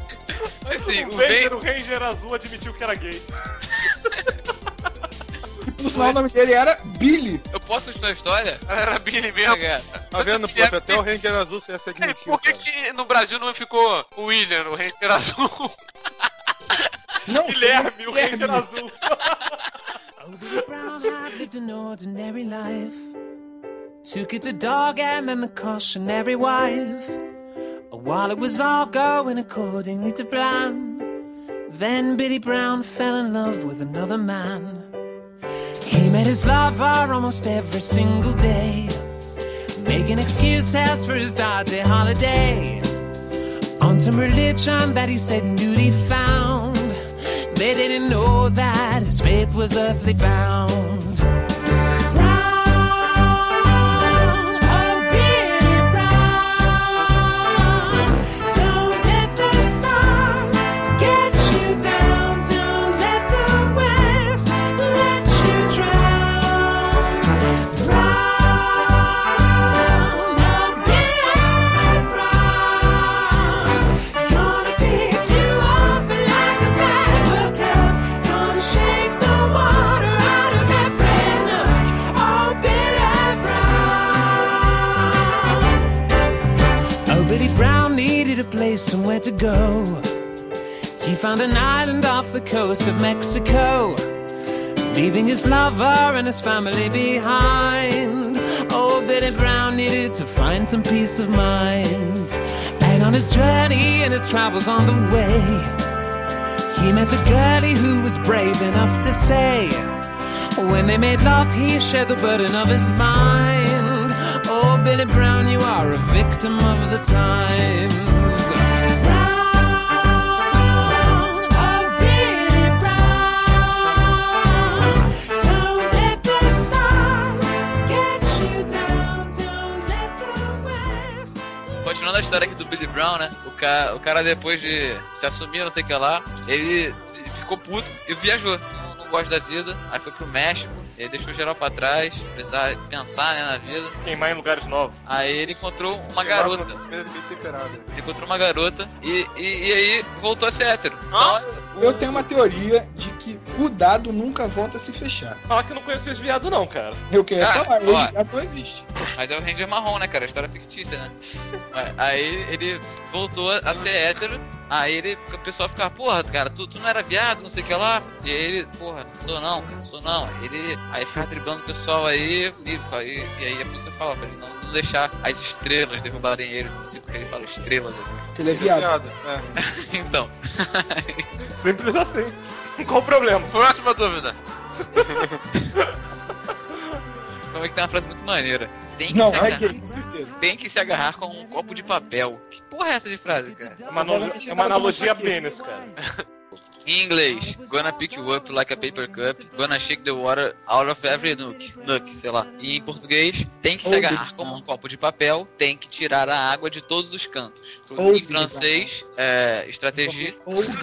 [SPEAKER 2] Assim,
[SPEAKER 5] O Ranger azul admitiu que era gay.
[SPEAKER 7] Por sinal, o nome dele era Billy.
[SPEAKER 2] Eu posso continuar a história?
[SPEAKER 1] Era Billy mesmo.
[SPEAKER 4] Tá vendo, Fluff? Até o Ranger Azul você ia ser admitido,
[SPEAKER 1] Por que
[SPEAKER 4] cara.
[SPEAKER 1] que no Brasil não ficou o William, o Ranger Azul?
[SPEAKER 7] Não,
[SPEAKER 5] Guilherme, o Ranger Azul.
[SPEAKER 8] Oh, Billy Brown had lived an ordinary life. Took it to dog and the cautionary wife. While it was all going according to plan, then Billy Brown fell in love with another man. He met his lover almost every single day, making excuses for his dodgy holiday. On some religion that he said and duty found, they didn't know that his faith was earthly bound. Somewhere to go. He found an island off the coast of Mexico, leaving his lover and his family behind. Oh, Billy Brown needed to find some peace of mind. And on his journey and his travels on the way, he met a girlie who was brave enough to say, when they made love, he shared the burden of his mind. Oh, Billy Brown, you are a victim of the times.
[SPEAKER 2] Continuando a história aqui do Billy Brown, né? O cara depois de se assumir, não sei o que lá, ele ficou puto e viajou. Não gosta da vida. Aí foi pro México, ele deixou geral pra trás, precisava pensar, né, na vida.
[SPEAKER 5] Queimar em lugares novos.
[SPEAKER 2] Aí ele encontrou uma garota. Ele encontrou uma garota e aí voltou a ser hétero.
[SPEAKER 7] Eu tenho uma teoria de que o dado nunca volta a se fechar.
[SPEAKER 5] Fala que não conhecia esse viado não, cara.
[SPEAKER 7] Eu quero falar,
[SPEAKER 2] ó,
[SPEAKER 7] ele já não existe.
[SPEAKER 2] Mas é o Ranger marrom, né, cara? A história é fictícia, né? Aí ele voltou a ser hétero. Aí o pessoal ficava, porra, cara, tu não era viado, não sei o que lá. E aí ele, porra, sou não, cara, sou não. Aí ficava driblando o pessoal aí, e aí a música fala pra ele não deixar as estrelas derrubarem ele. Não sei porque ele fala estrelas aqui.
[SPEAKER 7] Ele é viado.
[SPEAKER 2] Então.
[SPEAKER 5] Simples assim. Qual o problema?
[SPEAKER 1] Próxima dúvida.
[SPEAKER 2] Como é que tem uma frase muito maneira?
[SPEAKER 7] Com certeza.
[SPEAKER 2] Tem que se agarrar com um copo de papel. Que porra é essa de frase, cara?
[SPEAKER 5] É uma analogia a pênis, cara.
[SPEAKER 2] Em inglês, gonna pick you up like a paper cup, gonna shake the water out of every nook, sei lá. E em português, tem que se agarrar como um copo de papel, tem que tirar a água de todos os cantos. Em francês, estratégia.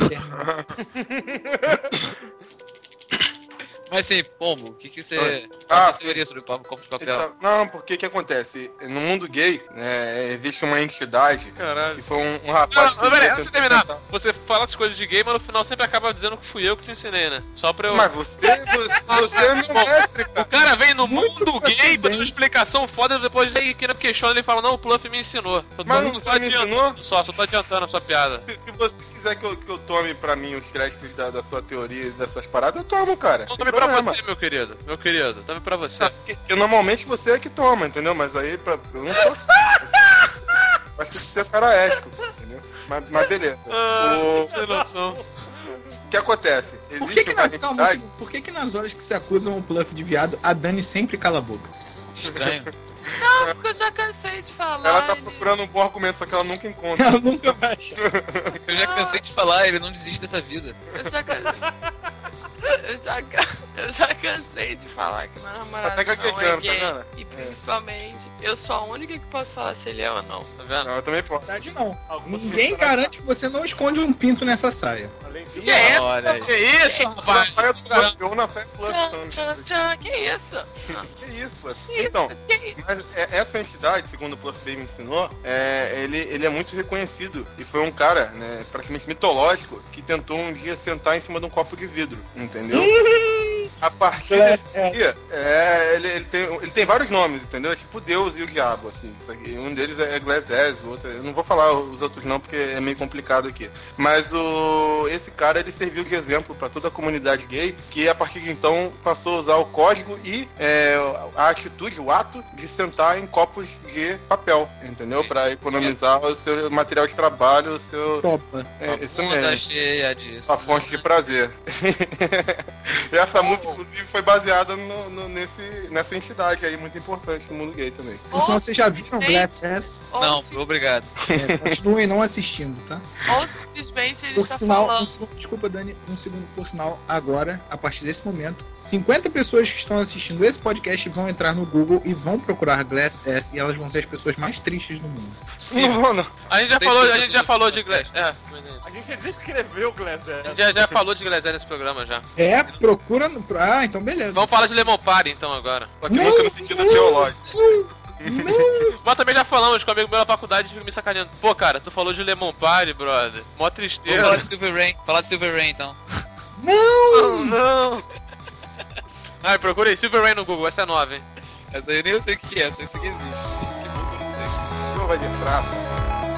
[SPEAKER 2] Mas sim, Pombo, o que você teoria sobre o copo de papel?
[SPEAKER 4] Então, não, porque o que acontece? No mundo gay, né, existe uma entidade que foi um rapaz...
[SPEAKER 1] Não, peraí, antes de terminar, você fala as coisas de gay, mas no final sempre acaba dizendo que fui eu que te ensinei, né? Só pra eu...
[SPEAKER 4] Mas você é meu mestre, cara.
[SPEAKER 1] O cara vem no mundo gay, dando uma explicação foda, e depois aí que questiona ele fala, não, o Pluff me ensinou.
[SPEAKER 4] Mas você me ensinou?
[SPEAKER 1] Só tô adiantando a sua piada.
[SPEAKER 4] Se você quiser que eu tome pra mim os créditos da sua teoria e das suas paradas, eu tomo, cara.
[SPEAKER 1] Não, tome pra você, meu querido, tome pra você.
[SPEAKER 4] Porque normalmente você é que toma, entendeu? Mas aí eu não sou assim. Acho que você é cara ético, entendeu? Mas beleza.
[SPEAKER 1] Sem noção.
[SPEAKER 4] O que acontece?
[SPEAKER 7] Por que nas horas que se acusam o Pluff de viado, a Dani sempre cala a boca?
[SPEAKER 2] Estranho.
[SPEAKER 3] Não, porque eu já cansei de falar.
[SPEAKER 4] Ela tá procurando um bom argumento, só que ela nunca encontra.
[SPEAKER 7] Ela nunca vai achar.
[SPEAKER 2] Eu já cansei de falar, ele não desiste dessa vida.
[SPEAKER 3] Eu já cansei de falar que meu namorado
[SPEAKER 4] Até
[SPEAKER 3] não é gay.
[SPEAKER 4] tá vendo?
[SPEAKER 3] E principalmente, eu sou a única que posso falar se ele é ou não, tá vendo?
[SPEAKER 4] Não, eu também posso.
[SPEAKER 7] Verdade não. Ninguém garante que você não esconde um pinto nessa saia.
[SPEAKER 5] Além disso,
[SPEAKER 2] Olha aí.
[SPEAKER 1] Que isso, rapaz?
[SPEAKER 4] Eu na fé Pluff também.
[SPEAKER 3] Que isso?
[SPEAKER 4] Que isso? Então, mas essa entidade, segundo o Pluff me ensinou, ele é muito reconhecido. E foi um cara, né, praticamente mitológico, que tentou um dia sentar em cima de um copo de vidro, entendeu? A partir desse dia, ele tem vários nomes, entendeu? É tipo Deus e o diabo, assim. Isso aqui. Um deles é Glass S, o outro... Eu não vou falar os outros não, porque é meio complicado aqui. Mas esse cara, ele serviu de exemplo pra toda a comunidade gay, que a partir de então passou a usar o código e a atitude, o ato de sentar em copos de papel, entendeu? Pra economizar o seu material de trabalho, o seu...
[SPEAKER 7] Topa.
[SPEAKER 4] Isso
[SPEAKER 2] Bunda
[SPEAKER 4] mesmo.
[SPEAKER 2] cheia disso.
[SPEAKER 4] A fonte de prazer. E essa música, inclusive, foi baseada nessa entidade aí, muito importante no mundo gay também.
[SPEAKER 7] Por sinal, vocês já viram Glass S?
[SPEAKER 2] Não, obrigado.
[SPEAKER 7] Continuem não assistindo, tá?
[SPEAKER 3] Ou simplesmente ele
[SPEAKER 7] Por
[SPEAKER 3] está
[SPEAKER 7] sinal,
[SPEAKER 3] falando.
[SPEAKER 7] desculpa, Dani, um segundo. Por sinal, agora, a partir desse momento, 50 pessoas que estão assistindo esse podcast vão entrar no Google e vão procurar Glass S e elas vão ser as pessoas mais tristes do mundo.
[SPEAKER 4] Não.
[SPEAKER 1] A gente já falou de Glass.
[SPEAKER 5] A gente já descreveu o Glass S.
[SPEAKER 1] A gente já falou de Glass nesse programa já.
[SPEAKER 7] Procura no... Ah, então beleza.
[SPEAKER 1] Vamos falar de Lemon Party então agora.
[SPEAKER 4] Só que nunca no sentido teológico.
[SPEAKER 1] Mas também já falamos com um amigo meu na faculdade e fica me sacaneando. Pô, cara, tu falou de Lemon Party, brother. Mó
[SPEAKER 2] Vamos
[SPEAKER 1] tristeza.
[SPEAKER 2] falar de Silver Rain. Falar de Silver Rain então.
[SPEAKER 1] Não. Ai, procura aí, Silver Rain no Google, essa é nova, hein?
[SPEAKER 2] Essa aí eu nem sei o que é, só isso que existe. Que bom que eu não sei.
[SPEAKER 4] Não vai de praça.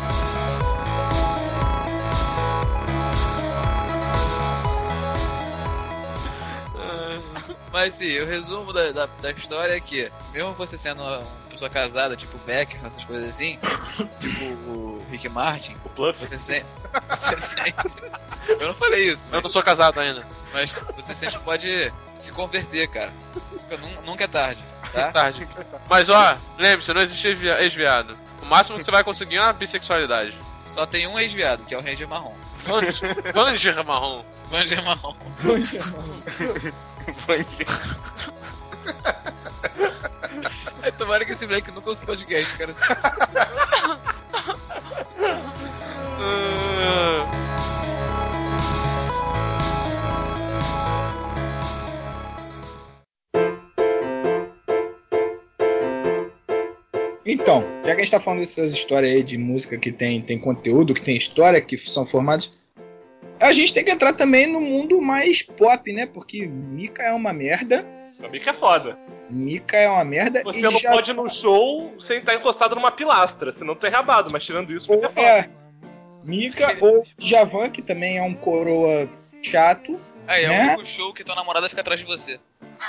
[SPEAKER 2] Mas sim, o resumo da história é que, mesmo você sendo uma pessoa casada, tipo Becker, essas coisas assim, tipo o Rick Martin,
[SPEAKER 5] O Pluff.
[SPEAKER 2] você sente. Eu não falei isso,
[SPEAKER 1] Eu não sou casado ainda.
[SPEAKER 2] mas você sempre pode se converter, cara. Nunca é tarde, tá?
[SPEAKER 1] Tarde. Mas ó, lembre-se, não existe ex-viado. O máximo que você vai conseguir é uma bissexualidade.
[SPEAKER 2] Só tem um ex-viado, que é o Ranger Marrom.
[SPEAKER 1] Vanger marrom.
[SPEAKER 2] Ranger Marrom. Aí tomara que esse moleque nunca ouça o podcast, cara.
[SPEAKER 7] Então, já que a gente tá falando dessas histórias aí de música que tem conteúdo, que tem história, que são formados, a gente tem que entrar também no mundo mais pop, né? Porque Mika é uma merda.
[SPEAKER 5] A Mika é foda.
[SPEAKER 7] Mika é uma merda.
[SPEAKER 5] Você não pode ir num show sem estar encostado numa pilastra, senão tu é rabado, mas tirando isso, Mika é foda.
[SPEAKER 7] Mika ou Djavan, que também é um coroa chato.
[SPEAKER 2] Aí, é
[SPEAKER 7] né?
[SPEAKER 2] o único show que tua namorada fica atrás de você.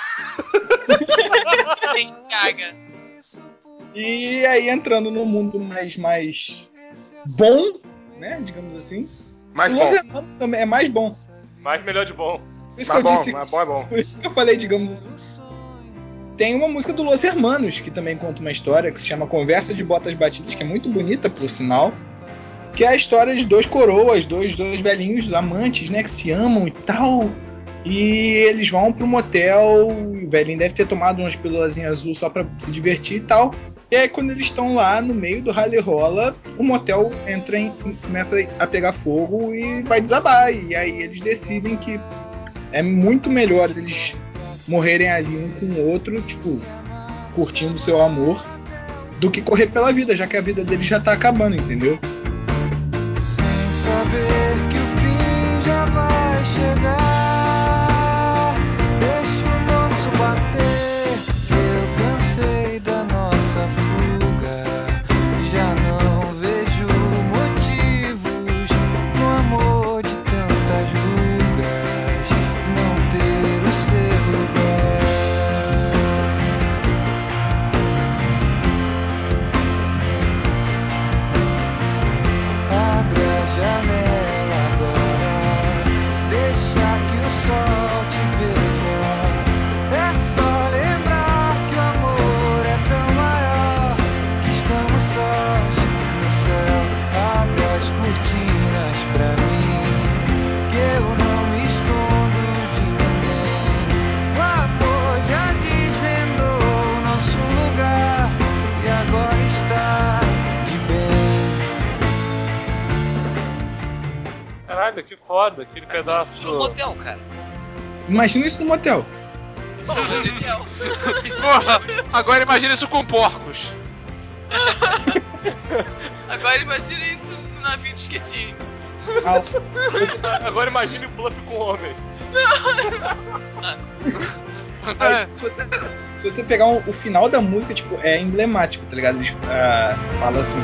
[SPEAKER 3] Gente, caga.
[SPEAKER 7] E aí entrando no mundo mais bom, né? Digamos assim.
[SPEAKER 4] Mais
[SPEAKER 7] o
[SPEAKER 4] bom.
[SPEAKER 7] Los Hermanos também é mais bom.
[SPEAKER 5] Mais melhor de bom.
[SPEAKER 7] Por isso
[SPEAKER 4] Mais
[SPEAKER 7] que eu
[SPEAKER 4] bom,
[SPEAKER 7] disse,
[SPEAKER 4] mais bom é bom.
[SPEAKER 7] por isso que eu falei, digamos assim. Tem uma música do Los Hermanos que também conta uma história que se chama Conversa de Botas Batidas, que é muito bonita, por sinal. Que é a história de dois coroas, dois velhinhos amantes, né? Que se amam e tal. E eles vão pro motel. O velhinho deve ter tomado umas pílulazinhas azul só pra se divertir e tal. E aí, quando eles estão lá no meio do rally rola, o motel começa a pegar fogo e vai desabar. E aí eles decidem que é muito melhor eles morrerem ali um com o outro, tipo, curtindo o seu amor, do que correr pela vida, já que a vida deles já tá acabando, entendeu?
[SPEAKER 10] Sem saber que o fim já vai chegar, deixa o nosso bater, eu cansei da nossa fuga, já não vejo motivos no amor de tantas rugas, não ter o seu lugar. Abre a janela agora, deixa que o sol te veja. É só lembrar que o amor é tão maior, que estamos sós no céu. Abre as cortinas pra mim, que eu não me escondo de ninguém. O amor já desvendou nosso lugar e agora está de bem.
[SPEAKER 5] Caralho, que foda, aquele
[SPEAKER 2] No
[SPEAKER 5] pedaço.
[SPEAKER 2] motel, cara.
[SPEAKER 7] Imagina isso no motel.
[SPEAKER 2] Pô, mas genial.
[SPEAKER 1] Porra, agora imagina isso com porcos.
[SPEAKER 3] Agora imagina isso no navio de esquetinho.
[SPEAKER 5] Agora imagine o Bluff com homens.
[SPEAKER 7] Mas, se você pegar o final da música, tipo, é emblemático, tá ligado? Eles falam assim: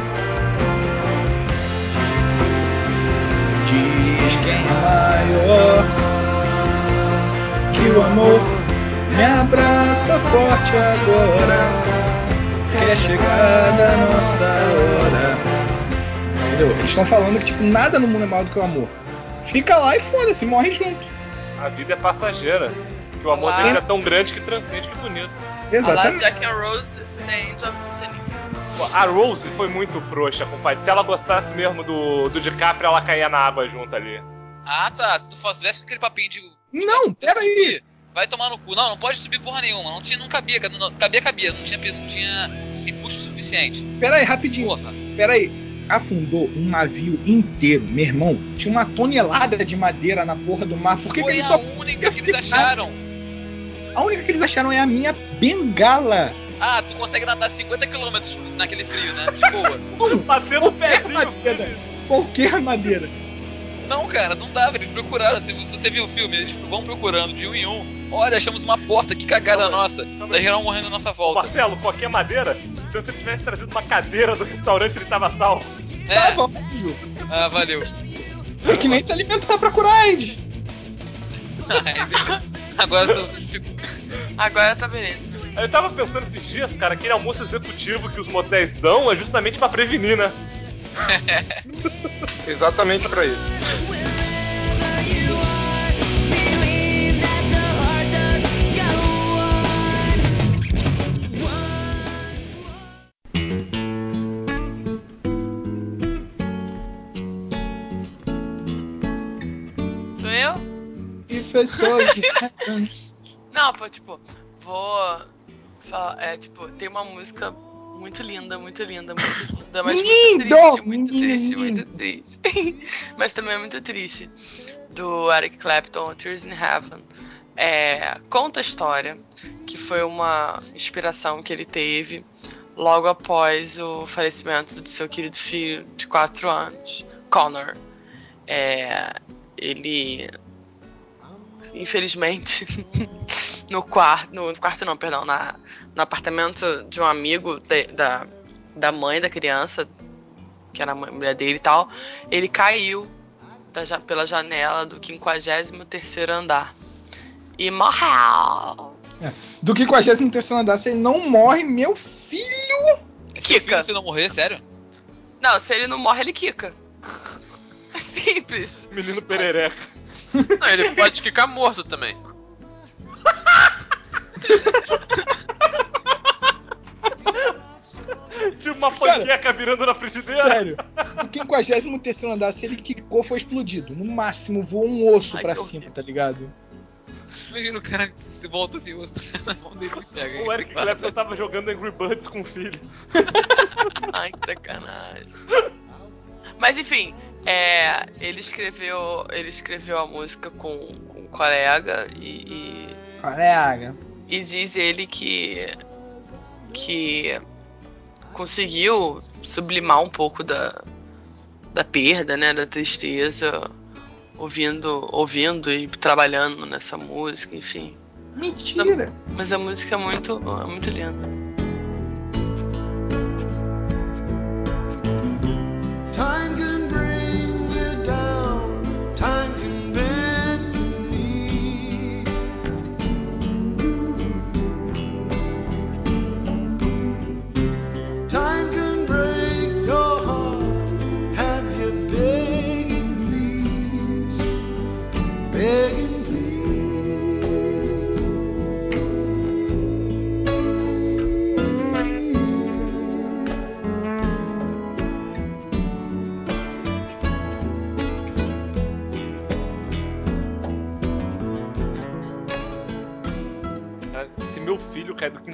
[SPEAKER 7] diz quem é maior, que o amor me abraça forte agora, que é chegada a nossa hora. Entendeu? Eles estão falando que tipo, nada no mundo é maior do que o amor. Fica lá e foda-se, morre junto.
[SPEAKER 5] A vida é passageira. Que o amor
[SPEAKER 3] Olá.
[SPEAKER 5] dele é tão grande que transcende, que bonito.
[SPEAKER 7] Exatamente.
[SPEAKER 3] Jack and Rose tem End of Titanic.
[SPEAKER 5] Pô, a Rose foi muito frouxa, compadre. Se ela gostasse mesmo do DiCaprio, ela caía na água junto ali.
[SPEAKER 2] Ah, tá. Se tu fosse com aquele papinho de...
[SPEAKER 7] Não, peraí.
[SPEAKER 2] Vai tomar no cu. Não pode subir porra nenhuma. Não cabia. Cabia. Não tinha empuxo suficiente.
[SPEAKER 7] Peraí, rapidinho.
[SPEAKER 2] Porra.
[SPEAKER 7] Peraí. Afundou um navio inteiro, meu irmão. Tinha uma tonelada de madeira na porra do mar. Por que
[SPEAKER 2] Foi
[SPEAKER 7] que eles
[SPEAKER 2] a
[SPEAKER 7] só...
[SPEAKER 2] única que eles acharam.
[SPEAKER 7] A única que eles acharam é a minha bengala.
[SPEAKER 2] Ah, tu consegue nadar 50 km naquele frio, né? De boa.
[SPEAKER 5] Batendo o pezinho.
[SPEAKER 7] Madeira. Qualquer madeira.
[SPEAKER 2] Não, cara, não dava. Eles procuraram. Você viu o filme? Eles vão procurando de um em um. Olha, achamos uma porta. Que cagada nossa. Tá geral morrendo à nossa volta.
[SPEAKER 5] Marcelo, qualquer madeira? Se você tivesse trazido uma cadeira do restaurante, ele tava salvo.
[SPEAKER 7] Tá bom, Ju.
[SPEAKER 2] Ah, valeu.
[SPEAKER 7] É que nem se alimentar pra curar AIDS.
[SPEAKER 2] Agora eu fico...
[SPEAKER 3] Agora tá beleza.
[SPEAKER 5] Eu tava pensando esses dias, cara, aquele almoço executivo que os motéis dão é justamente pra prevenir, né?
[SPEAKER 4] Exatamente pra isso.
[SPEAKER 3] Sou eu?
[SPEAKER 7] E foi só
[SPEAKER 3] Não, pô, tipo, vou falar, tipo, tem uma música muito linda, mas muito triste. Mas também é muito triste. Do Eric Clapton, Tears in Heaven. Conta a história que foi uma inspiração que ele teve logo após o falecimento do seu querido filho de 4 anos, Connor. Ele, infelizmente, no apartamento de um amigo da mãe da criança, que era a mulher dele e tal, ele caiu pela janela do 53º andar e morreu.
[SPEAKER 7] Do 53º andar, se ele não morre, meu filho...
[SPEAKER 2] É seu filho se não morrer, sério?
[SPEAKER 3] Não, se ele não morre, ele quica. É simples.
[SPEAKER 5] Menino perereca.
[SPEAKER 1] Não, ele pode ficar morto também.
[SPEAKER 5] Tipo uma panqueca virando na frigideira.
[SPEAKER 7] Sério. O 53º andar, se ele quicou, foi explodido. No máximo, voou um osso pra cima, tá ligado?
[SPEAKER 2] Imagina o cara de volta assim, o osso na mão dele e pega.
[SPEAKER 5] O Eric Clapton tava jogando Angry Birds com o filho.
[SPEAKER 3] Ai, que sacanagem. Mas enfim, ele escreveu a música com um colega e diz ele que conseguiu sublimar um pouco da perda, né, da tristeza, ouvindo e trabalhando nessa música, enfim.
[SPEAKER 7] Mentira!
[SPEAKER 3] Mas a música é muito linda.
[SPEAKER 10] Time can bring you down, time can bend your knee. Time can break your heart, have you begging please, begging please.
[SPEAKER 5] Se meu filho cai do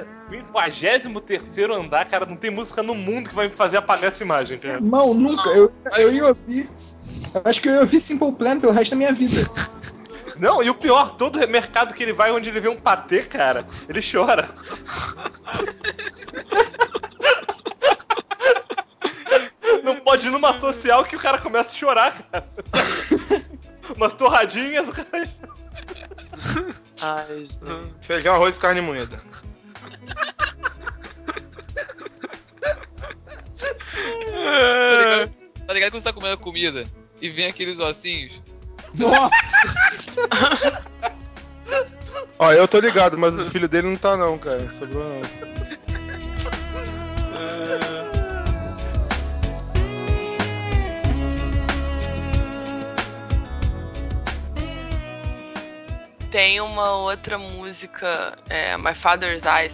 [SPEAKER 5] 53º andar, cara, não tem música no mundo que vai me fazer apagar essa imagem, cara.
[SPEAKER 7] Irmão, nunca. Eu ia ouvir. Acho que eu ia ouvir Simple Plan pelo resto da minha vida.
[SPEAKER 5] Não, e o pior, todo mercado que ele vai, onde ele vê um patê, cara, ele chora. Não pode ir numa social que o cara começa a chorar, cara. Umas torradinhas, o cara...
[SPEAKER 3] Ai, gente.
[SPEAKER 4] Feijão, arroz e carne moída.
[SPEAKER 2] Tá ligado quando você tá comendo comida e vem aqueles ossinhos?
[SPEAKER 6] Nossa!
[SPEAKER 4] Ó, eu tô ligado, mas o filho dele não tá não, cara. Sobrou não.
[SPEAKER 3] Tem uma outra música, My Father's Eyes.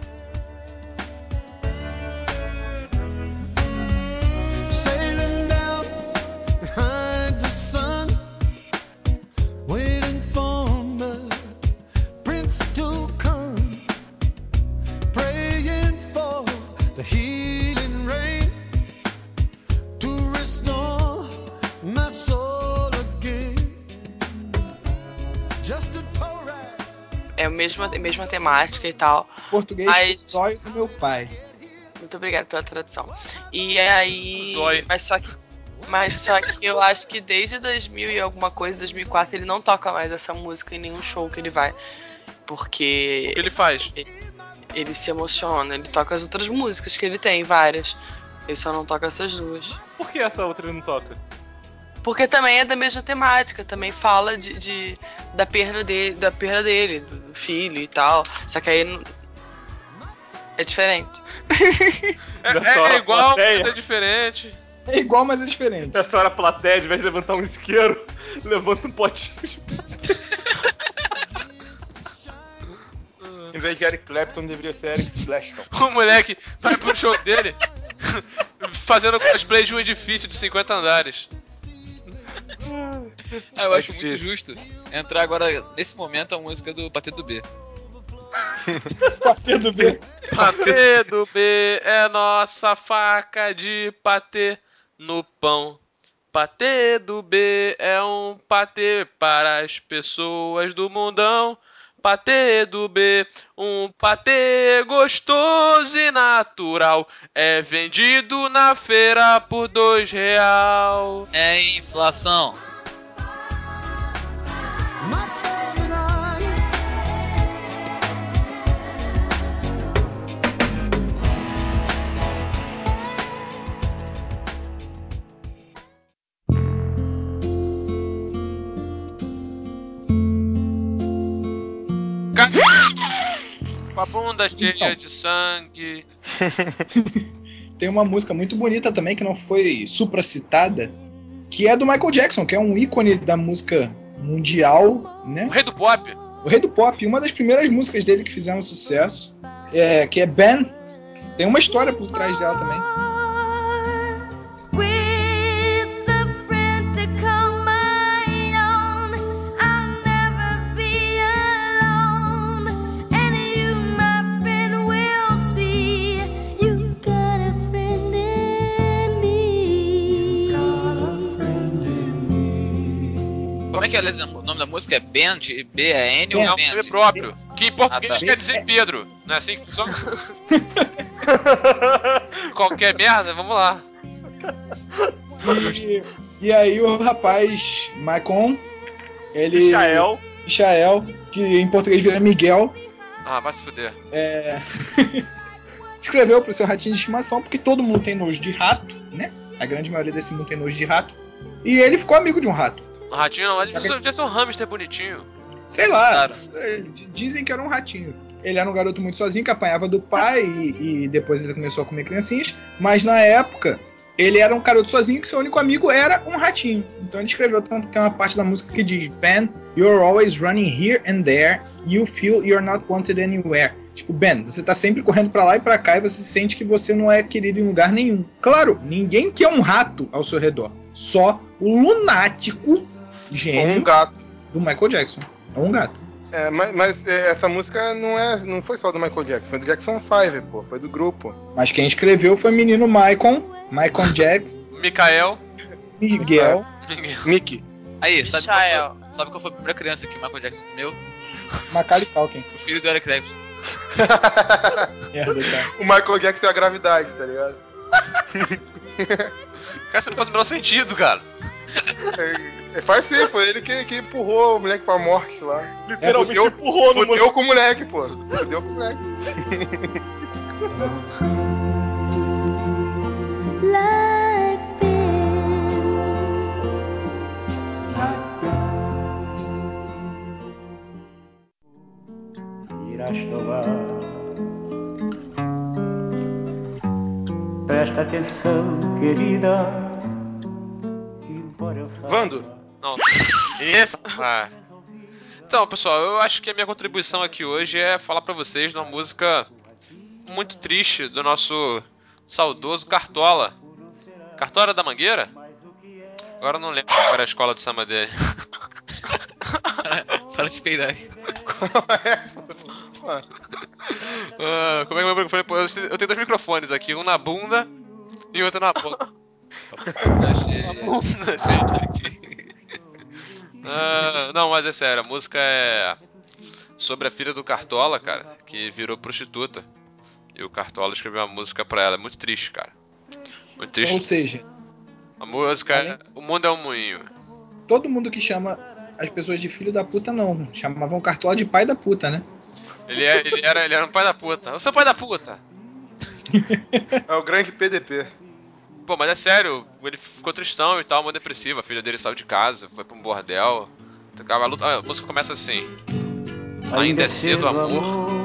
[SPEAKER 10] Sailing down behind the sun, waiting for the prince to come, praying for the healing rain to restore my soul again. Just a pour out.
[SPEAKER 3] É a mesma temática e tal.
[SPEAKER 7] Português,
[SPEAKER 3] Mas-
[SPEAKER 7] zóio do meu pai.
[SPEAKER 3] Muito obrigada pela tradução. E aí.
[SPEAKER 1] Zóio.
[SPEAKER 3] Mas só que eu acho que desde 2000 e alguma coisa, 2004, ele não toca mais essa música em nenhum show que ele vai. Porque
[SPEAKER 1] O que ele faz?
[SPEAKER 3] ele se emociona. Ele toca as outras músicas que ele tem, várias. Ele só não toca essas duas.
[SPEAKER 5] Por que essa outra ele não toca?
[SPEAKER 3] Porque também é da mesma temática, também fala da perda dele, do filho e tal. Só que aí é diferente.
[SPEAKER 1] É igual,
[SPEAKER 5] plateia.
[SPEAKER 1] mas é diferente.
[SPEAKER 7] É igual, mas é diferente.
[SPEAKER 5] Essa hora a plateia, ao invés de levantar um isqueiro, levanta um potinho de...
[SPEAKER 4] Em vez de Eric Clapton, deveria ser Eric Clapton.
[SPEAKER 1] O moleque vai pro show dele fazendo cosplay de um edifício de 50 andares.
[SPEAKER 2] Eu
[SPEAKER 4] É
[SPEAKER 2] acho muito
[SPEAKER 4] difícil.
[SPEAKER 2] justo entrar agora, nesse momento, a música do Patê do B.
[SPEAKER 7] Patê do B.
[SPEAKER 1] Patê do B é nossa faca de patê no pão. Patê do B é um patê para as pessoas do mundão. Patê do B, um patê gostoso e natural. É vendido na feira por R$2.
[SPEAKER 2] É inflação.
[SPEAKER 10] My father's eyes.
[SPEAKER 1] Com a bunda cheia
[SPEAKER 7] Então.
[SPEAKER 1] de sangue.
[SPEAKER 7] Tem uma música muito bonita também que não foi supracitada, que é do Michael Jackson, que é um ícone da música mundial, né?
[SPEAKER 1] O rei do pop.
[SPEAKER 7] O rei do pop, uma das primeiras músicas dele que fizeram sucesso, que é Ben. Tem uma história por trás dela também.
[SPEAKER 11] With the friend to call my own, I'll never be alone. And you, my friend, will see you got a friend in me.
[SPEAKER 2] Como é que é a letra? O nome da música é Band? B-A-N
[SPEAKER 7] É
[SPEAKER 2] ou
[SPEAKER 1] É um
[SPEAKER 2] Band?
[SPEAKER 1] nome próprio. Que em português
[SPEAKER 2] Ah, tá.
[SPEAKER 1] quer dizer Pedro. Não é assim que funciona? Qualquer merda, vamos lá.
[SPEAKER 7] E aí o rapaz, Maicon, ele... Michael, que em português vira Miguel,
[SPEAKER 1] Ah, vai se fuder.
[SPEAKER 7] escreveu pro seu ratinho de estimação, porque todo mundo tem nojo de rato, né? A grande maioria desse mundo tem nojo de rato. E ele ficou amigo de um rato.
[SPEAKER 1] O ratinho não, ele devia ser um hamster bonitinho.
[SPEAKER 7] Sei lá,
[SPEAKER 2] Claro.
[SPEAKER 7] dizem que era um ratinho. Ele era um garoto muito sozinho, que apanhava do pai e depois ele começou a comer criancinhas. Mas na época, ele era um garoto sozinho que seu único amigo era um ratinho. Então ele escreveu, tanto que tem uma parte da música que diz: Ben, you're always running here and there, you feel you're not wanted anywhere. Tipo, Ben, você tá sempre correndo pra lá e pra cá e você sente que você não é querido em lugar nenhum. Claro, ninguém quer um rato ao seu redor. Só o lunático
[SPEAKER 4] Ou
[SPEAKER 7] gênio
[SPEAKER 4] um gato.
[SPEAKER 7] do Michael Jackson. Ou um gato.
[SPEAKER 4] Mas essa música não foi só do Michael Jackson, foi do Jackson 5, pô, foi do grupo.
[SPEAKER 7] Mas quem escreveu foi o menino Michael Jackson,
[SPEAKER 1] Mikael.
[SPEAKER 7] Miguel.
[SPEAKER 4] Mickey.
[SPEAKER 2] Aí, sabe
[SPEAKER 3] Michael.
[SPEAKER 2] qual foi a primeira criança que o Michael Jackson comeu?
[SPEAKER 7] Macaulay Culkin.
[SPEAKER 2] O filho do Eric Clapton.
[SPEAKER 7] Merda, cara.
[SPEAKER 4] O Michael Jackson é a gravidade, tá ligado?
[SPEAKER 1] Cara, isso não faz o menor sentido, cara.
[SPEAKER 4] Faz sim, foi ele que empurrou o moleque pra morte lá.
[SPEAKER 5] Literalmente empurrou no
[SPEAKER 4] Fudeu com o moleque, pô. Fudeu com o moleque.
[SPEAKER 11] Like
[SPEAKER 10] Irás tomar. Presta atenção, querida. Embora eu saiba.
[SPEAKER 4] Vando.
[SPEAKER 1] Não. Isso. Ah. Então, pessoal, eu acho que a minha contribuição aqui hoje é falar pra vocês de uma música muito triste do nosso saudoso Cartola. Cartola da Mangueira? Agora eu não lembro qual era a escola de samba dele.
[SPEAKER 2] Para de peidar aí.
[SPEAKER 1] Como é que é o meu microfone? Eu tenho 2 microfones aqui, um na bunda e outro na boca. Não, mas é sério, a música é sobre a filha do Cartola, cara, que virou prostituta. E o Cartola escreveu uma música pra ela. É muito triste, cara. Muito triste.
[SPEAKER 6] Ou seja,
[SPEAKER 1] A música é O Mundo é um Moinho.
[SPEAKER 6] todo mundo que chama as pessoas de filho da puta não. Chamavam o Cartola de pai da puta, né?
[SPEAKER 1] Ele era um pai da puta. O seu pai da puta!
[SPEAKER 4] É o grande PDP.
[SPEAKER 1] Pô, mas é sério, ele ficou tristão e tal, uma depressiva. A filha dele saiu de casa, foi pra um bordel. A música começa assim: ainda é cedo, amor.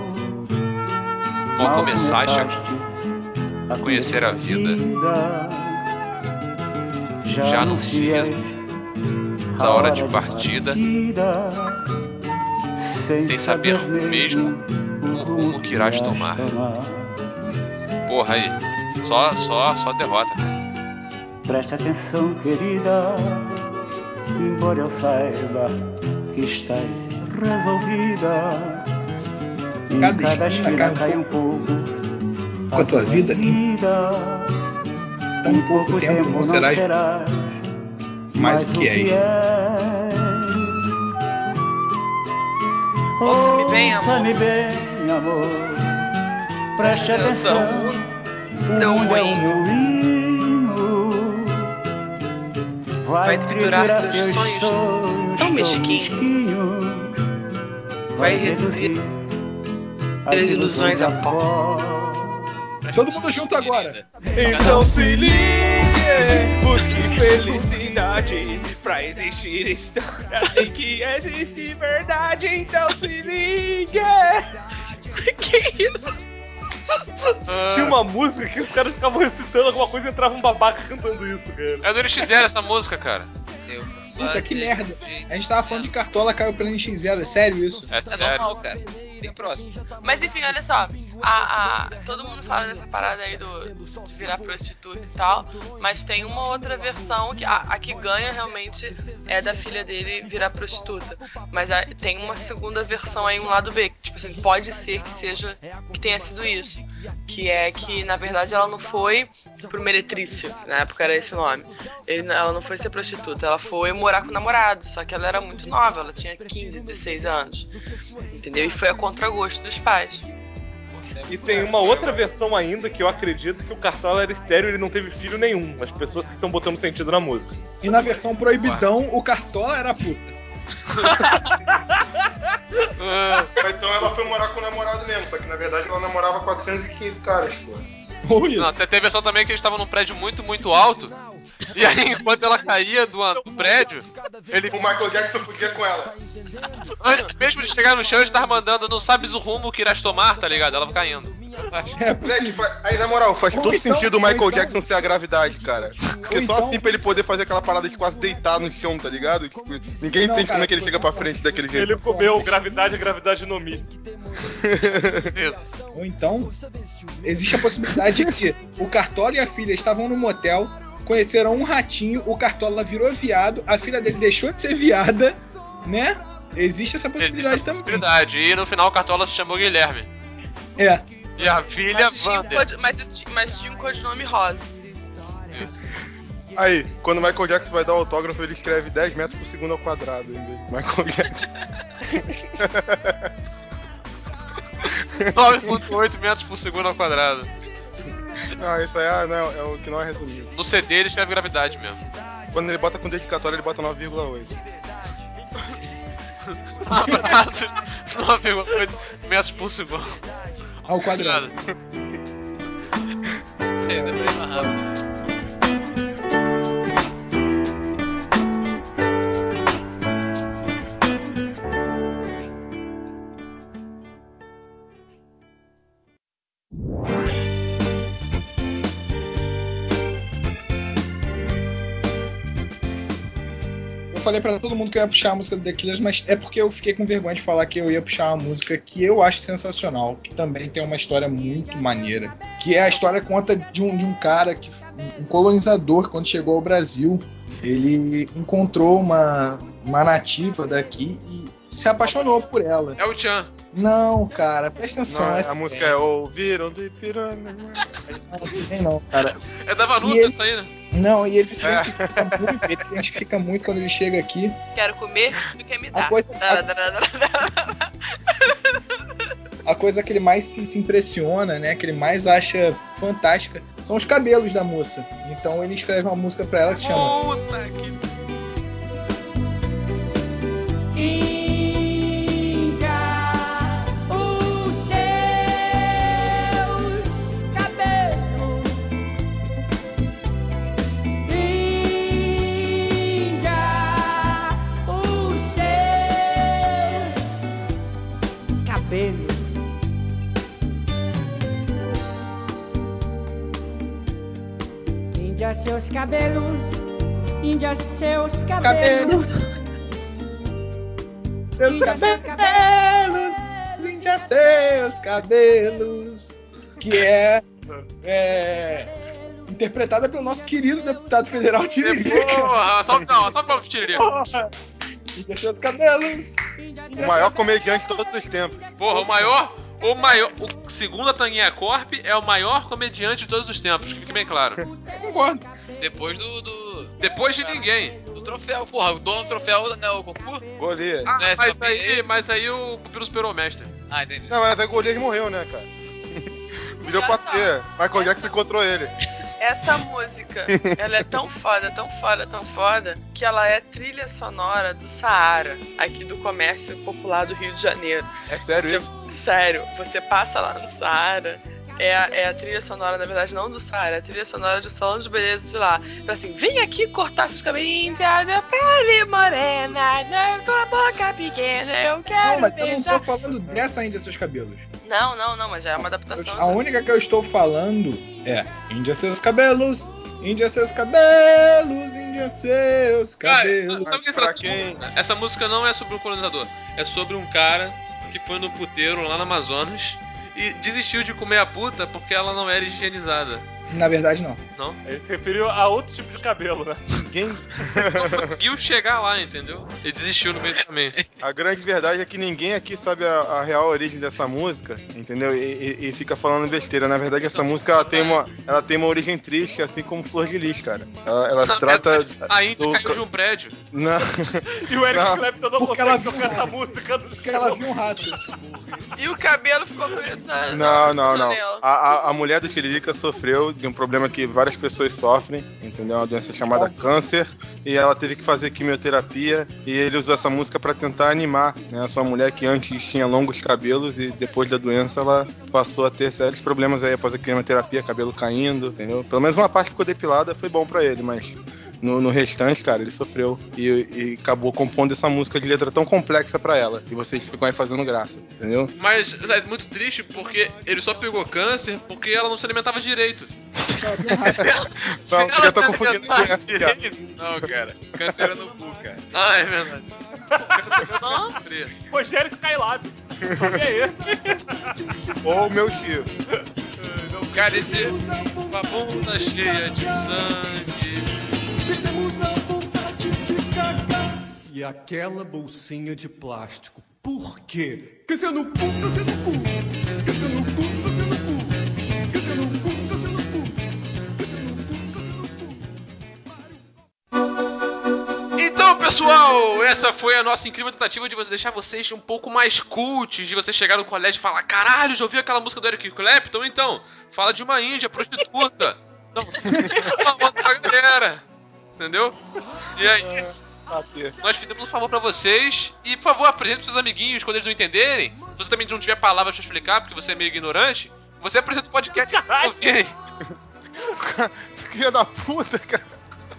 [SPEAKER 1] Mal começaste a conhecer a vida. Já anuncias a hora de partida, sem saber mesmo o rumo que irás tomar. Porra aí, só derrota, cara.
[SPEAKER 10] Presta atenção, querida. Embora eu saiba que estás resolvida. Em cada esquina cai um pouco
[SPEAKER 6] com a tua vida. Tão pouco tempo não serás mais o que és.
[SPEAKER 3] Ouça-me bem, amor.
[SPEAKER 10] Ouça-me bem, amor. Preste atenção.
[SPEAKER 3] Tão
[SPEAKER 10] O mundo é um
[SPEAKER 3] ruim.
[SPEAKER 10] moinho.
[SPEAKER 3] Vai triturar teus sonhos tão mesquinhos. Vai reduzir as ilusões a pó.
[SPEAKER 6] Todo mundo junto agora.
[SPEAKER 5] Então se ligue, busque felicidade. Pra existir história tem que existir verdade. Então se ligue.
[SPEAKER 3] Que isso?
[SPEAKER 5] Tinha uma música que os caras ficavam recitando alguma coisa e entrava um babaca cantando isso, cara.
[SPEAKER 1] É do NX0 essa música, cara.
[SPEAKER 6] Puta, que merda. A gente tava falando de Cartola, caiu pela NX0. É sério isso?
[SPEAKER 1] É
[SPEAKER 2] É
[SPEAKER 1] sério.
[SPEAKER 2] normal, cara. Bem próximo.
[SPEAKER 3] Mas enfim, olha só, todo mundo fala dessa parada aí de virar prostituta e tal, mas tem uma outra versão que a que ganha realmente é da filha dele virar prostituta. Mas tem uma segunda versão aí, um lado B, que tipo assim, pode ser que tenha sido isso. Que é que, na verdade, ela não foi pro meretrício, na época era esse o nome. Ela não foi ser prostituta, ela foi morar com o namorado, só que ela era muito nova, ela tinha 15, 16 anos. Entendeu? E foi a contragosto dos pais.
[SPEAKER 5] E tem uma outra versão ainda que eu acredito que o Cartola era estéreo e ele não teve filho nenhum. As pessoas que estão botando sentido na música.
[SPEAKER 6] E na versão proibidão, o Cartola era puta.
[SPEAKER 4] Então ela foi morar com o namorado mesmo, só que na verdade ela namorava 415 caras, pô.
[SPEAKER 1] Não, até tem a versão também que eles estavam num prédio muito, muito alto. E aí, enquanto ela caía do prédio,
[SPEAKER 4] O Michael Jackson fugia com ela.
[SPEAKER 1] antes mesmo de chegar no chão, ele estava mandando: não sabes o rumo que irás tomar, tá ligado? Ela caindo.
[SPEAKER 4] Moleque, aí na moral, faz todo sentido o Michael Jackson ser a gravidade, cara. Porque só assim pra ele poder fazer aquela parada de quase deitar no chão, tá ligado? Tipo, ninguém entende como é que ele chega pra frente daquele jeito.
[SPEAKER 5] Ele comeu gravidade, a gravidade no milho.
[SPEAKER 6] Ou então, existe a possibilidade de que o Cartola e a filha estavam no motel, conheceram um ratinho, o Cartola virou viado, a filha dele deixou de ser viada, né? Existe essa possibilidade também.
[SPEAKER 1] E no final o Cartola se chamou Guilherme.
[SPEAKER 6] É.
[SPEAKER 1] E a filha, Wander.
[SPEAKER 3] Mas tinha um codinome rosa.
[SPEAKER 1] Isso.
[SPEAKER 4] Aí, quando o Michael Jackson vai dar autógrafo, ele escreve 10 metros por segundo ao quadrado, em vez de Michael Jackson.
[SPEAKER 1] 9,8 metros por segundo ao quadrado.
[SPEAKER 4] Não, isso aí é o que não é resumido.
[SPEAKER 1] No CD ele escreve gravidade mesmo.
[SPEAKER 4] Quando ele bota com dedicatória, ele bota 9,8.
[SPEAKER 1] Abraço 9,8 metros por segundo.
[SPEAKER 6] Ao quadrado.
[SPEAKER 2] Ainda bem mais rápido.
[SPEAKER 6] Eu falei pra todo mundo que eu ia puxar a música do The Killers, mas é porque eu fiquei com vergonha de falar que eu ia puxar uma música que eu acho sensacional, que também tem uma história muito maneira. Que é a história conta de um cara, um colonizador, quando chegou ao Brasil, ele encontrou uma nativa daqui e se apaixonou por ela.
[SPEAKER 1] É o Tchan.
[SPEAKER 6] Não, cara, presta atenção.
[SPEAKER 4] Não,
[SPEAKER 6] é
[SPEAKER 4] a música é
[SPEAKER 6] sério.
[SPEAKER 4] Ouviram do Ipiranga.
[SPEAKER 6] Não, cara.
[SPEAKER 1] É da Vanusa
[SPEAKER 6] ele-
[SPEAKER 1] essa aí, né?
[SPEAKER 6] Não, e ele se identifica muito quando ele chega aqui.
[SPEAKER 3] Quero comer, tu quer me dar.
[SPEAKER 6] A coisa que ele mais se impressiona, né, que ele mais acha fantástica, são os cabelos da moça. Então ele escreve uma música pra ela que se chama
[SPEAKER 1] Puta que...
[SPEAKER 10] Índia, os seus cabelos. Índia, os seus cabelos. Índia, seus cabelos. Índia, seus cabelos.
[SPEAKER 6] Seus cabelos, Índia, seus cabelos, que é interpretada pelo nosso querido deputado federal Tiririca.
[SPEAKER 1] Porra, só pra Tiririca.
[SPEAKER 6] Índia, seus cabelos.
[SPEAKER 4] O maior comediante de todos os tempos.
[SPEAKER 1] Porra, o segundo a Tanguinha Corp é o maior comediante de todos os tempos, que fique bem claro.
[SPEAKER 6] Concordo.
[SPEAKER 2] Depois
[SPEAKER 1] Depois de ninguém.
[SPEAKER 2] do troféu, porra, o dono do troféu não é o Goku?
[SPEAKER 4] Golias.
[SPEAKER 1] Ah,
[SPEAKER 2] É,
[SPEAKER 1] mas
[SPEAKER 2] só
[SPEAKER 1] aí o Cupiro superou o mestre.
[SPEAKER 2] Ah, entendi.
[SPEAKER 4] Não, mas aí Golias morreu, né, cara? Virou pra ser. Michael Jackson encontrou ele.
[SPEAKER 3] Essa música, ela é tão foda, tão foda, tão foda, que ela é trilha sonora do Saara, aqui do comércio popular do Rio de Janeiro.
[SPEAKER 4] É sério isso?
[SPEAKER 3] Sério, você passa lá no Saara, é a trilha sonora, na verdade, não do Saara, é a trilha sonora do Salão de Beleza de lá. Então assim, vem aqui cortar seus cabelinhos, da pele morena, da sua boca pequena, eu quero
[SPEAKER 6] Não, mas eu não
[SPEAKER 3] beijar.
[SPEAKER 6] tô falando dessa Índia, seus cabelos.
[SPEAKER 3] Não, mas já é uma adaptação.
[SPEAKER 6] A única que eu estou falando é Índia, seus cabelos. Índia, seus cabelos. Índia, seus
[SPEAKER 1] Cara,
[SPEAKER 6] cabelos.
[SPEAKER 1] sabe o que é essa música? Essa música não é sobre um colonizador. É sobre um cara que foi no puteiro lá no Amazonas e desistiu de comer a puta porque ela não era higienizada.
[SPEAKER 6] Na verdade, não.
[SPEAKER 1] Não?
[SPEAKER 5] Ele se referiu a outro tipo de cabelo, né?
[SPEAKER 4] Ninguém.
[SPEAKER 1] Não conseguiu chegar lá, entendeu? Ele desistiu no meio do caminho.
[SPEAKER 4] A grande verdade é que ninguém aqui sabe a real origem dessa música, entendeu? E fica falando besteira. Na verdade, essa música ela tem uma origem triste, assim como Flor de Lis, cara. Ela se trata.
[SPEAKER 1] A Índia caiu de um prédio.
[SPEAKER 4] Não.
[SPEAKER 5] E o Eric
[SPEAKER 4] Não.
[SPEAKER 5] Clapton não
[SPEAKER 6] Porque ela
[SPEAKER 5] consegue tocar essa música.
[SPEAKER 6] Porque ela viu um rato.
[SPEAKER 3] E o cabelo ficou preso na
[SPEAKER 4] Não.
[SPEAKER 3] janela.
[SPEAKER 4] A mulher do Tiririca sofreu de um problema que várias pessoas sofrem, entendeu? Uma doença chamada câncer, e ela teve que fazer quimioterapia, e ele usou essa música pra tentar animar, né, a sua mulher que antes tinha longos cabelos e depois da doença ela passou a ter sérios problemas aí após a quimioterapia, cabelo caindo, entendeu? Pelo menos uma parte ficou depilada, foi bom pra ele, mas no restante, cara, ele sofreu e acabou compondo essa música de letra tão complexa pra ela, e vocês ficam aí fazendo graça, entendeu?
[SPEAKER 1] Mas é muito triste porque ele só pegou câncer porque ela não se alimentava direito. Se
[SPEAKER 4] Não,
[SPEAKER 1] ela
[SPEAKER 4] você já tá
[SPEAKER 1] se
[SPEAKER 4] confundindo
[SPEAKER 1] alimentasse
[SPEAKER 4] com essa, cara.
[SPEAKER 1] direito-
[SPEAKER 2] Não, cara. Câncer era no cu, cara.
[SPEAKER 1] Ah, é verdade. Câncer não sofrer.
[SPEAKER 5] Rogério Skylab. Que é esse?
[SPEAKER 4] Ou meu tio.
[SPEAKER 2] Cara, esse...
[SPEAKER 1] Uma bunda cheia de sangue.
[SPEAKER 8] E aquela bolsinha de plástico, por quê? Quer ser no cu, quer ser no cu. Quer ser no cu, quer ser no cu. Quer ser no cu, quer ser no cu. Quer ser no cu, quer ser no cu.
[SPEAKER 1] Então, pessoal, essa foi a nossa incrível tentativa de deixar vocês um pouco mais cults, de você chegar no colégio e falar: caralho, já ouviu aquela música do Eric Clapton? Então, fala de uma índia prostituta. Não, fala pra galera. Entendeu? E aí, nós fizemos um favor pra vocês. E, por favor, apresente pros seus amiguinhos quando eles não entenderem. Se você também não tiver palavras pra explicar, porque você é meio ignorante, você apresenta o podcast pra ouvirem.
[SPEAKER 4] Filha da puta, cara.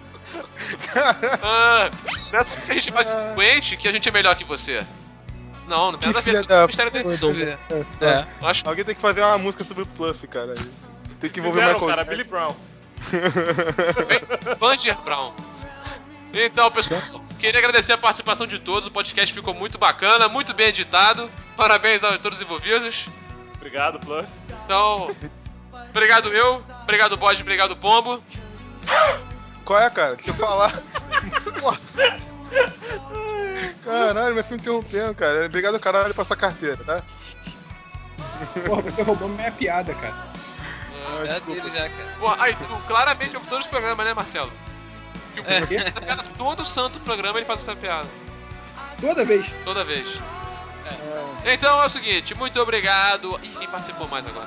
[SPEAKER 1] Não é só porque a gente é mais influente que a gente é melhor que você. Não tem nada a ver.
[SPEAKER 4] filha
[SPEAKER 1] Tudo é
[SPEAKER 4] da
[SPEAKER 1] mistério da edição.
[SPEAKER 2] É.
[SPEAKER 1] Eu acho
[SPEAKER 4] Alguém tem que fazer uma música sobre o Pluff, cara. Tem que envolver
[SPEAKER 5] Fizeram,
[SPEAKER 4] Michael
[SPEAKER 5] cara,
[SPEAKER 4] Jackson.
[SPEAKER 5] Billy Brown.
[SPEAKER 1] Vander Brown. Então, pessoal, queria agradecer a participação de todos. O podcast ficou muito bacana, muito bem editado. Parabéns a todos os envolvidos.
[SPEAKER 5] Obrigado, Pluff.
[SPEAKER 1] Então, obrigado obrigado Bode, obrigado Pombo.
[SPEAKER 4] Qual é, cara? Deixa eu falar. Caralho, meu filme interrompendo, cara. Obrigado, caralho, por essa carteira, tá?
[SPEAKER 6] Porra, você roubou minha piada, cara.
[SPEAKER 2] É dele já, cara.
[SPEAKER 1] Pô, aí, tu claramente ouve todos os programas, né, Marcelo? Que o todo santo programa ele faz essa piada.
[SPEAKER 6] Toda vez.
[SPEAKER 1] Toda vez. Então é o seguinte, muito obrigado. Ih, quem participou mais agora?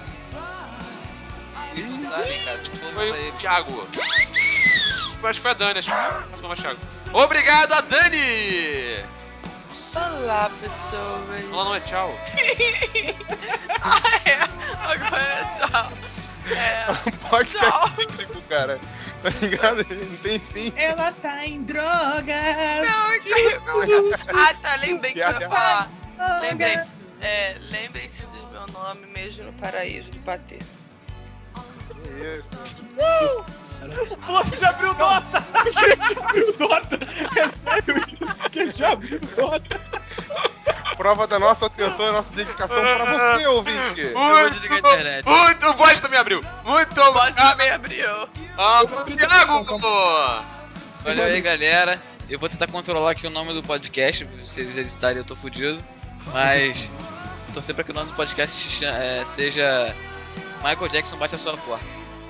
[SPEAKER 2] Eles não sabem, cara.
[SPEAKER 1] Foi o Thiago. Eu acho que foi a Dani, acho que foi mais Thiago. Obrigado a Dani!
[SPEAKER 3] Olá, pessoas.
[SPEAKER 1] Ela não é tchau.
[SPEAKER 3] Agora é tchau.
[SPEAKER 4] Podcast cíclico, cara. Tá ligado? Não tem fim.
[SPEAKER 6] Ela tá em drogas.
[SPEAKER 3] Não, tá, lembrei que eu ia falar. Lembrem-se do meu nome mesmo no paraíso do Patê.
[SPEAKER 5] O Pluff já abriu Dota!
[SPEAKER 6] Gente, abriu Dota. É sério isso? Que ele já abriu Dota.
[SPEAKER 4] Prova da nossa atenção e nossa dedicação pra você, ouvinte.
[SPEAKER 2] Eu vou desligar a internet.
[SPEAKER 1] Muito, o Bode também abriu. Muito
[SPEAKER 3] O Bode
[SPEAKER 1] obrigado.
[SPEAKER 3] também abriu.
[SPEAKER 1] Thiago!
[SPEAKER 2] Valeu aí, galera. Eu vou tentar controlar aqui o nome do podcast. Se eles editarem, eu tô fudido. Mas torcer pra que o nome do podcast seja Michael Jackson Bate a Sua Porta.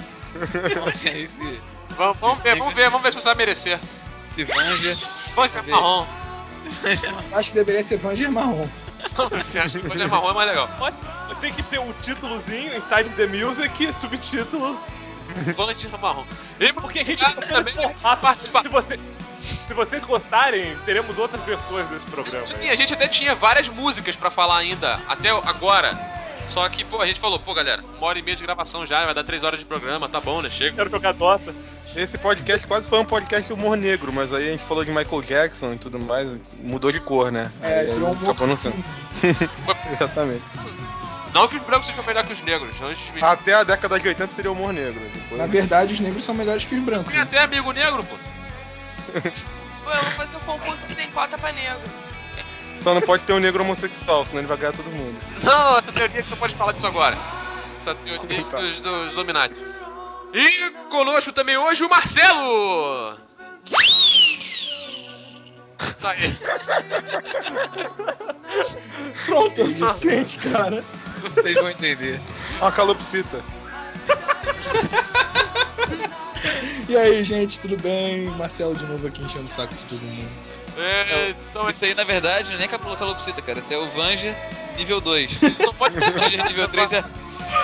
[SPEAKER 1] Vamos ver se você vai merecer.
[SPEAKER 2] Se Vanger.
[SPEAKER 1] Vanger marrom.
[SPEAKER 6] Acho que deveria ser Vanger Marrom.
[SPEAKER 1] Acho que Vanger marrom é mais legal.
[SPEAKER 5] Tem que ter um títulozinho, Inside the Music, subtítulo.
[SPEAKER 1] Vanger marrom. E
[SPEAKER 5] Porque a gente
[SPEAKER 1] também a participação.
[SPEAKER 5] Se vocês gostarem, teremos outras versões desse programa.
[SPEAKER 1] Sim, a gente até tinha várias músicas pra falar ainda, até agora. Só que, pô, a gente falou, pô, galera, 1h30 de gravação já, vai dar 3 horas de programa, tá bom, né? Chega.
[SPEAKER 5] Quero jogar Dota.
[SPEAKER 4] Esse podcast quase foi um podcast de humor negro, mas aí a gente falou de Michael Jackson e tudo mais, mudou de cor, né?
[SPEAKER 6] Virou um humor cinza.
[SPEAKER 4] Exatamente.
[SPEAKER 1] Não que os brancos sejam melhor que os negros. Antes de...
[SPEAKER 4] Até a década de 80 seria humor negro. Depois...
[SPEAKER 6] Na verdade, os negros são melhores que os brancos.
[SPEAKER 1] Tem até amigo negro, pô.
[SPEAKER 3] Pô, eu vou fazer um concurso que tem cota pra negro.
[SPEAKER 4] Só não pode ter um negro homossexual, senão ele vai ganhar todo mundo.
[SPEAKER 1] Não, essa teoria que não pode falar disso agora. Essa teoria dos Illuminati. E conosco também hoje o Marcelo! Tá aí.
[SPEAKER 6] Pronto, é o suficiente, cara.
[SPEAKER 2] Vocês vão entender.
[SPEAKER 4] Uma calopsita.
[SPEAKER 6] E aí, gente, tudo bem? Marcelo de novo aqui enchendo o saco de todo mundo.
[SPEAKER 1] Então
[SPEAKER 2] Isso aí, na verdade, não é nem calopsita, cara. Isso é o Vanger nível 2.
[SPEAKER 1] não pode
[SPEAKER 2] Vanger nível 3 é...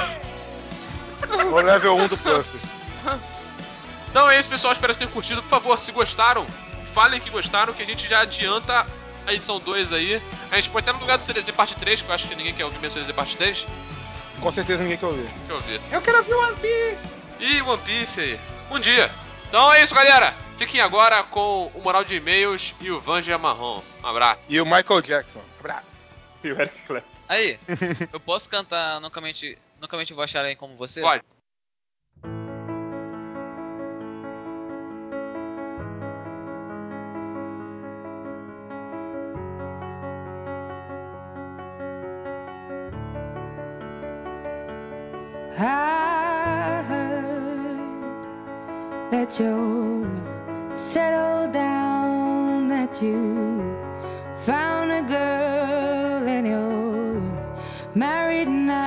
[SPEAKER 4] O level 1 do Puff.
[SPEAKER 1] Então é isso, pessoal. Espero que tenham curtido. Por favor, se gostaram, falem que gostaram, que a gente já adianta a edição 2 aí. A gente pode até no lugar do CDZ parte 3, que eu acho que ninguém quer ouvir mesmo CDZ parte 3.
[SPEAKER 4] Com certeza ninguém quer ouvir.
[SPEAKER 1] Deixa eu ouvir.
[SPEAKER 6] Eu quero ver One Piece!
[SPEAKER 1] Ih, One Piece aí. Um dia. Então é isso, galera. Fiquem agora com o Moral de E-mails e o Vanger Marrom. Um abraço.
[SPEAKER 4] E o Michael Jackson. Abraço.
[SPEAKER 5] E o Eric Clapton.
[SPEAKER 2] Aí, eu posso cantar Nunca Mente Vou Achar Alguém Como Você?
[SPEAKER 1] Pode.
[SPEAKER 11] I heard that you're settled down, that you found a girl and you're married now.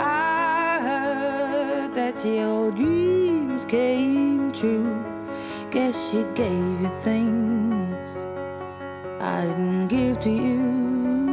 [SPEAKER 11] I heard that your dreams came true, Guess she gave you things I didn't give to you.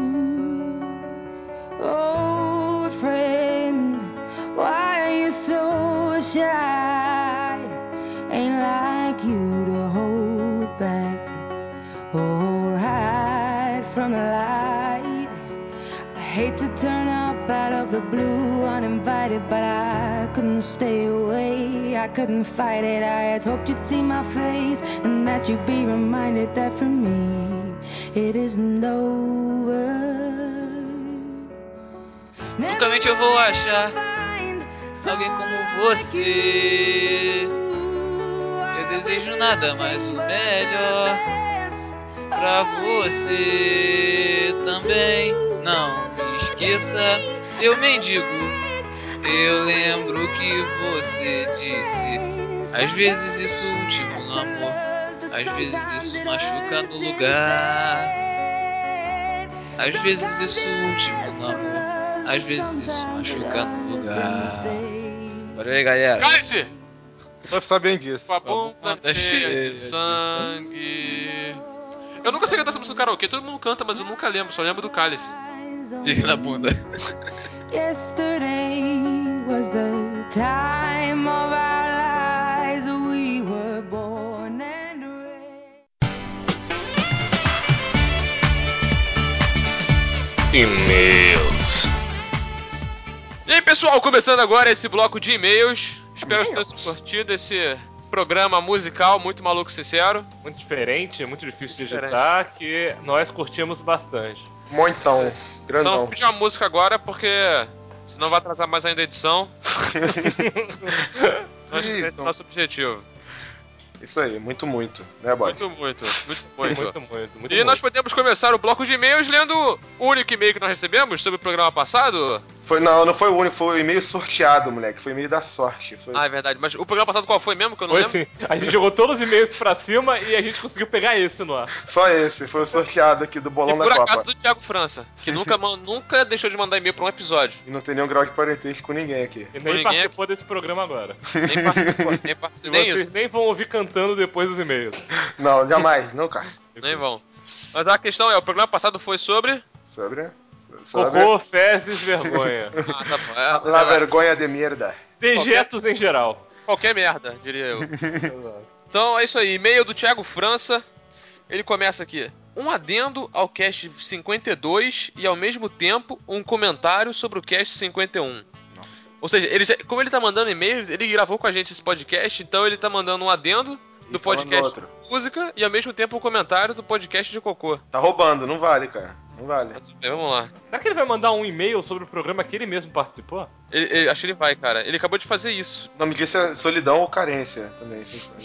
[SPEAKER 11] Old friend, why are you so shy? Ain't like you to hold back or hide from the light. I hate to turn up out of the blue uninvited, but I couldn't stay away. I couldn't fight it. I had hoped you'd see my face and that you'd be reminded that for me it isn't over.
[SPEAKER 2] Nunca mente eu vou achar alguém como você. Eu desejo nada mais o melhor pra você também. Não me esqueça, eu mendigo. Eu lembro que você disse: às vezes isso último no amor, às vezes isso machuca no lugar. Às vezes isso último no amor, às vezes isso machuca no lugar. Olha aí, galera.
[SPEAKER 1] Cálice!
[SPEAKER 4] Vai precisar bem disso.
[SPEAKER 1] Com a bunda cheia de sangue. Eu nunca sei cantar essa música no karaokê. Todo mundo canta, mas eu nunca lembro. Só lembro do Cálice.
[SPEAKER 2] E na bunda.
[SPEAKER 11] Yesterday was the time of our lives. We were born and raised.
[SPEAKER 5] E-mails.
[SPEAKER 1] E aí, pessoal, começando agora esse bloco de e-mails. Espero que vocês tenham curtido esse programa musical muito maluco, sincero.
[SPEAKER 5] Muito diferente, muito difícil de editar, que nós curtimos bastante.
[SPEAKER 4] Montão.
[SPEAKER 1] Só
[SPEAKER 4] Grandão.
[SPEAKER 1] não pedir uma música agora, porque senão vai atrasar mais ainda a edição. Nós
[SPEAKER 4] Isso.
[SPEAKER 1] é nosso objetivo.
[SPEAKER 4] Isso aí, muito, né, boy?
[SPEAKER 1] Muito.
[SPEAKER 5] E
[SPEAKER 1] Nós podemos começar o bloco de e-mails lendo o único e-mail que nós recebemos sobre o programa passado.
[SPEAKER 4] Não foi o único, foi o e-mail sorteado, moleque. Foi o e-mail da sorte. Foi...
[SPEAKER 1] Ah, é verdade. Mas o programa passado qual foi mesmo? Que eu não
[SPEAKER 5] Foi
[SPEAKER 1] lembro.
[SPEAKER 5] sim. A gente jogou todos os e-mails pra cima e a gente conseguiu pegar esse no ar.
[SPEAKER 4] Só esse, foi o sorteado aqui do bolão
[SPEAKER 1] E
[SPEAKER 4] da
[SPEAKER 1] por
[SPEAKER 4] Copa.
[SPEAKER 1] acaso do Thiago França, que nunca deixou de mandar e-mail pra um episódio.
[SPEAKER 4] E não tem nenhum grau de parentesco com ninguém aqui.
[SPEAKER 5] E
[SPEAKER 1] ninguém
[SPEAKER 5] nem participou desse programa agora.
[SPEAKER 1] Nem participou, nem
[SPEAKER 5] E
[SPEAKER 1] participou. Nem
[SPEAKER 5] vocês
[SPEAKER 1] isso.
[SPEAKER 5] nem vão ouvir cantando depois dos e-mails.
[SPEAKER 4] Não, jamais, nunca.
[SPEAKER 1] Nem vão. Mas a questão é, o programa passado foi sobre...
[SPEAKER 4] Sobre?
[SPEAKER 5] Cocô, fezes, vergonha.
[SPEAKER 1] Ah, tá bom.
[SPEAKER 4] La vergonha de merda.
[SPEAKER 5] Dejetos em geral.
[SPEAKER 1] Qualquer merda, diria eu. Então é isso aí, e-mail do Thiago França. Ele começa aqui. Um adendo ao cast 52 e ao mesmo tempo um comentário sobre o cast 51. Ou seja, como ele tá mandando e-mails, ele gravou com a gente esse podcast, então ele tá mandando um adendo do podcast de música e ao mesmo tempo um comentário do podcast de cocô.
[SPEAKER 4] Tá roubando, não vale, cara. Não vale.
[SPEAKER 1] Vamos lá.
[SPEAKER 5] Será que ele vai mandar um e-mail sobre o programa que ele mesmo participou?
[SPEAKER 1] Acho que ele vai, cara. Ele acabou de fazer isso.
[SPEAKER 4] O nome disso é solidão ou carência também.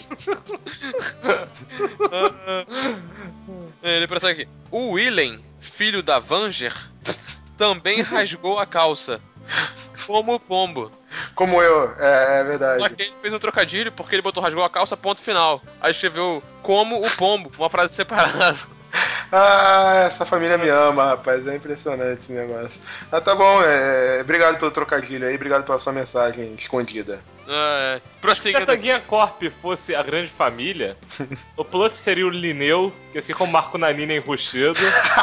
[SPEAKER 1] Ele pensa aqui. O Willem, filho da Vanger, também rasgou a calça. Como o pombo.
[SPEAKER 4] Como eu, é verdade.
[SPEAKER 1] Só que ele fez um trocadilho porque ele botou rasgou a calça, ponto final. Aí escreveu como o pombo, uma frase separada.
[SPEAKER 4] Ah, essa família me ama, rapaz. É impressionante esse negócio. Ah, tá bom. Obrigado pelo trocadilho aí. Obrigado pela sua mensagem escondida.
[SPEAKER 5] Se a Tanguinha Corp fosse a grande família, o Pluff seria o Linneu, que assim como Marco Nanini é enrustido.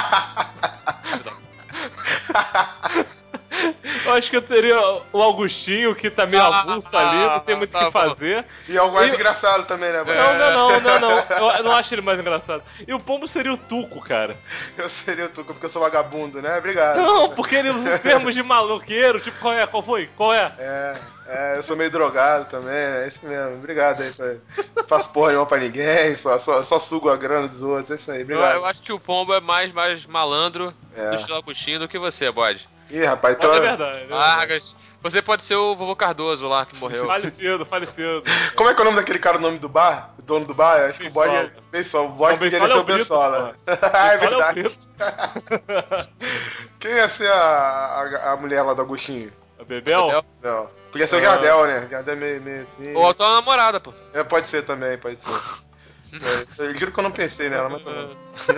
[SPEAKER 5] Eu acho que eu seria o Augustinho, que tá meio avulso ali, não tem muito o que fazer.
[SPEAKER 4] E é o mais engraçado também, né, velho?
[SPEAKER 5] Não. Eu não acho ele mais engraçado. E o Pombo seria o Tuco, cara.
[SPEAKER 4] Eu seria o Tuco porque eu sou vagabundo, né? Obrigado.
[SPEAKER 5] Não, porque ele usa os termos de maloqueiro, tipo, qual é? Qual foi? Qual é?
[SPEAKER 4] Eu sou meio drogado também, é isso mesmo. Obrigado aí. Não faço porra nenhuma pra ninguém, só sugo a grana dos outros, é isso aí, obrigado.
[SPEAKER 1] Eu acho que o Pombo é mais malandro do estilo Agostinho do que você, Bode.
[SPEAKER 4] Ih, rapaz, então...
[SPEAKER 5] É verdade.
[SPEAKER 1] Vargas. Você pode ser o vovô Cardoso lá, que morreu.
[SPEAKER 5] Falecido.
[SPEAKER 4] Como é que é o nome daquele cara, o nome do bar? O dono do bar? Acho que o Bode é... Pessoal, o Bode poderia ser o Bessola. É verdade. Quem ia ser a mulher lá do Agostinho?
[SPEAKER 5] A Bebel?
[SPEAKER 4] Não. Podia ser o Jardel, né? Jardel é meio assim...
[SPEAKER 1] Ou a tua namorada, pô.
[SPEAKER 4] Pode ser também, pode ser. Eu juro que eu não pensei nela, mas tá bom.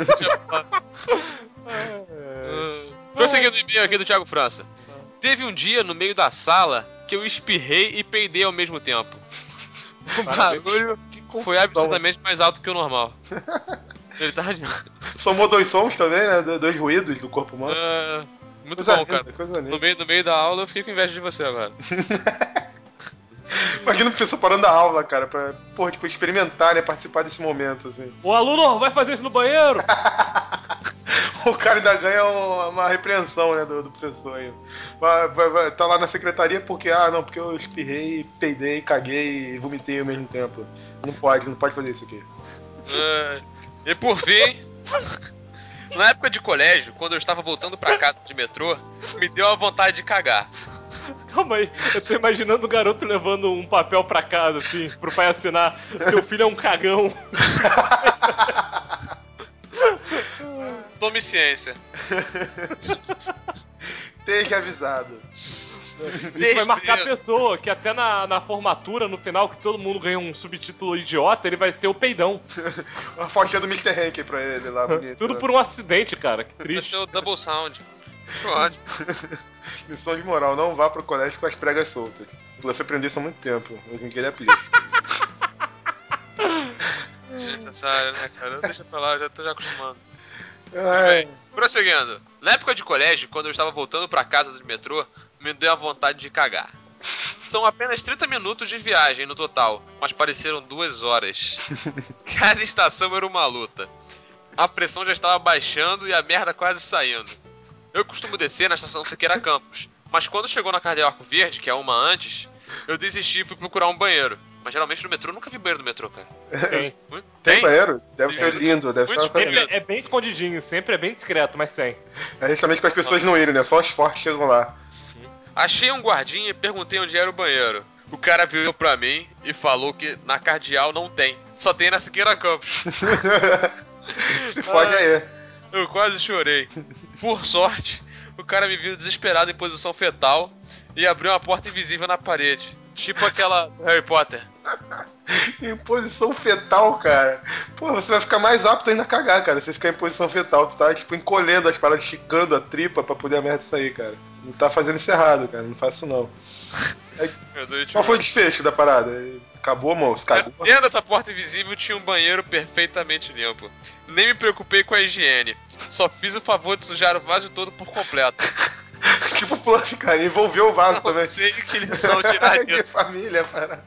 [SPEAKER 1] Prosseguindo o e-mail aqui do Thiago França. Teve um dia no meio da sala que eu espirrei e peidei ao mesmo tempo. O barulho foi absolutamente mais alto que o normal. Ele tava de...
[SPEAKER 4] Somou 2 sons também, né? 2 ruídos do corpo humano.
[SPEAKER 1] Muito
[SPEAKER 4] Coisa
[SPEAKER 1] bom,
[SPEAKER 4] linda,
[SPEAKER 1] cara.
[SPEAKER 4] coisa linda.
[SPEAKER 1] No meio da aula eu fiquei com inveja de você agora.
[SPEAKER 4] Imagina o professor parando a aula, cara, pra, porra, tipo, experimentar, né? Participar desse momento, assim.
[SPEAKER 5] O aluno vai fazer isso no banheiro!
[SPEAKER 4] O cara ainda ganha uma repreensão, né, do professor aí. Tá lá na secretaria porque, porque eu espirrei, peidei, caguei e vomitei ao mesmo tempo. Não pode fazer isso aqui.
[SPEAKER 1] E por fim, na época de colégio, quando eu estava voltando pra casa de metrô, me deu a vontade de cagar.
[SPEAKER 5] Calma aí, eu tô imaginando o garoto levando um papel pra casa, assim, pro pai assinar: seu filho é um cagão.
[SPEAKER 1] Tome ciência.
[SPEAKER 4] Esteja avisado.
[SPEAKER 5] Isso vai marcar a pessoa, que até na formatura, no final, que todo mundo ganha um subtítulo idiota, ele vai ser o peidão.
[SPEAKER 4] Uma fotinha do Mr. Hank pra ele lá, bonito.
[SPEAKER 5] Tudo por um acidente, cara, que
[SPEAKER 1] Vai
[SPEAKER 5] triste.
[SPEAKER 1] ser o double sound. Ótimo.
[SPEAKER 4] Lição de moral, não vá pro colégio com as pregas soltas. O Fluffy aprendeu isso há muito tempo, hoje em dia ele aplica.
[SPEAKER 1] Desnecessário, né, cara? Deixa pra lá, já tô acostumando.
[SPEAKER 4] Ai.
[SPEAKER 1] Prosseguindo. Na época de colégio, quando eu estava voltando pra casa do metrô, me deu a vontade de cagar. São apenas 30 minutos de viagem no total, mas pareceram 2 horas. Cada estação era uma luta. A pressão já estava baixando e a merda quase saindo. Eu costumo descer na estação Siqueira Campos, mas quando chegou na Cardeal Arco Verde, que é uma antes, eu desisti e fui procurar um banheiro. Mas geralmente no metrô, eu nunca vi banheiro no metrô, cara.
[SPEAKER 4] Tem banheiro? Deve ser lindo, deve ser uma coisa linda.
[SPEAKER 5] É bem escondidinho, sempre é bem discreto, mas tem.
[SPEAKER 4] É justamente para as pessoas não irem, né? Só os fortes chegam lá.
[SPEAKER 1] Achei um guardinha e perguntei onde era o banheiro. O cara virou pra mim e falou que na Cardeal não tem. Só tem na Siqueira Campos.
[SPEAKER 4] Se fode aí.
[SPEAKER 1] Eu quase chorei. Por sorte, o cara me viu desesperado em posição fetal e abriu uma porta invisível na parede. Tipo aquela do Harry Potter.
[SPEAKER 4] Em posição fetal, cara. Pô, você vai ficar mais apto ainda a cagar, cara. Você ficar em posição fetal, tu tá, tipo, encolhendo as paradas, esticando a tripa pra poder a merda sair, cara. Não tá fazendo isso errado, cara. Não faça isso, não. Qual foi o desfecho da parada? Acabou, moço?
[SPEAKER 1] Dentro dessa porta invisível tinha um banheiro perfeitamente limpo. Nem me preocupei com a higiene. Só fiz o favor de sujar o vaso todo por completo.
[SPEAKER 4] Tipo Fluffy, cara. Envolveu o vaso também.
[SPEAKER 1] Não sei que lição tirar disso.
[SPEAKER 4] De família, parada.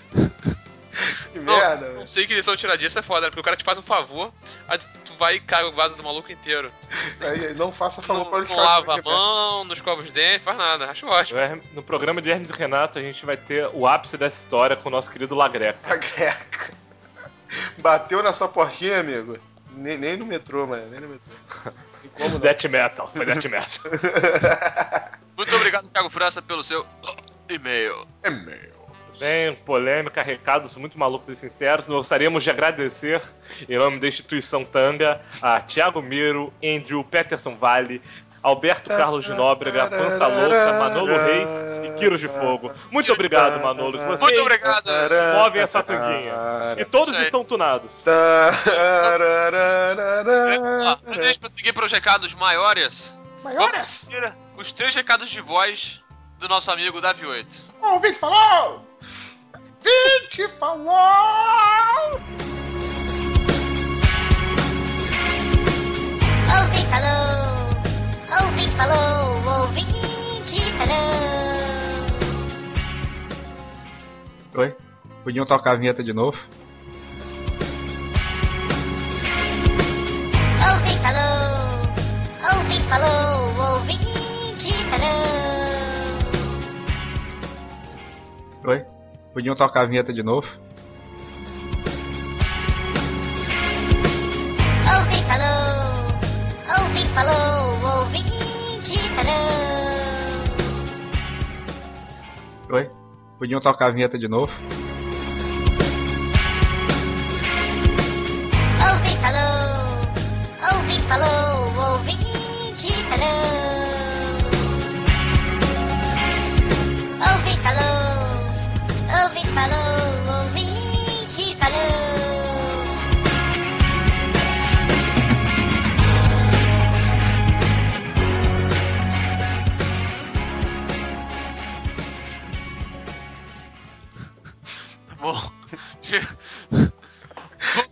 [SPEAKER 4] Que merda,
[SPEAKER 1] não sei que lição tirar disso, é foda, né? Porque o cara te faz um favor, aí tu vai e caga o vaso do maluco inteiro.
[SPEAKER 4] Aí não faça favor para os
[SPEAKER 1] caras. Não lava a mão, não escova os dentes, faz nada, acho ótimo.
[SPEAKER 5] No programa de Hermes e Renato, a gente vai ter o ápice dessa história com o nosso querido Lagreca.
[SPEAKER 4] Lagreca. Bateu na sua portinha, amigo? Nem no metrô, mano, nem no metrô.
[SPEAKER 5] Como Death Metal, foi Death Metal.
[SPEAKER 1] Muito obrigado, Thiago França, pelo seu e-mail.
[SPEAKER 5] Bem, polêmica, recados muito malucos e sinceros. Gostaríamos de agradecer, em nome da instituição Tanga, a Thiago Miro, Andrew Peterson Vale, Alberto Carlos de Nóbrega, Pança Louca, Manolo Reis e Quiros de Fogo. Muito obrigado, Manolo. Vocês
[SPEAKER 1] muito obrigado.
[SPEAKER 5] Movem essa tanguinha. E todos estão tunados.
[SPEAKER 1] Antes de a gente prosseguir para os recados maiores, os 3 recados de voz do nosso amigo Davi 8.
[SPEAKER 4] O Vinte falou! Vinte falou!
[SPEAKER 12] Ouvinte falou! Ouvinte falou! Ouvinte falou!
[SPEAKER 13] Oi? Podiam tocar a vinheta de novo?
[SPEAKER 12] Ouvinte falou! Ouvinte falou! Ouvinte falou!
[SPEAKER 13] Oi? Podiam tocar a vinheta de novo?
[SPEAKER 12] Ouvinte falou! Ouvinte falou! Ouvinte falou!
[SPEAKER 13] Oi? Podiam tocar a vinheta de novo?
[SPEAKER 12] Ouvinte falou! Ouvinte falou! Ouvinte falou! Ouvinte falou! Ouvinte falou, ouvinte falou.
[SPEAKER 1] Tá bom.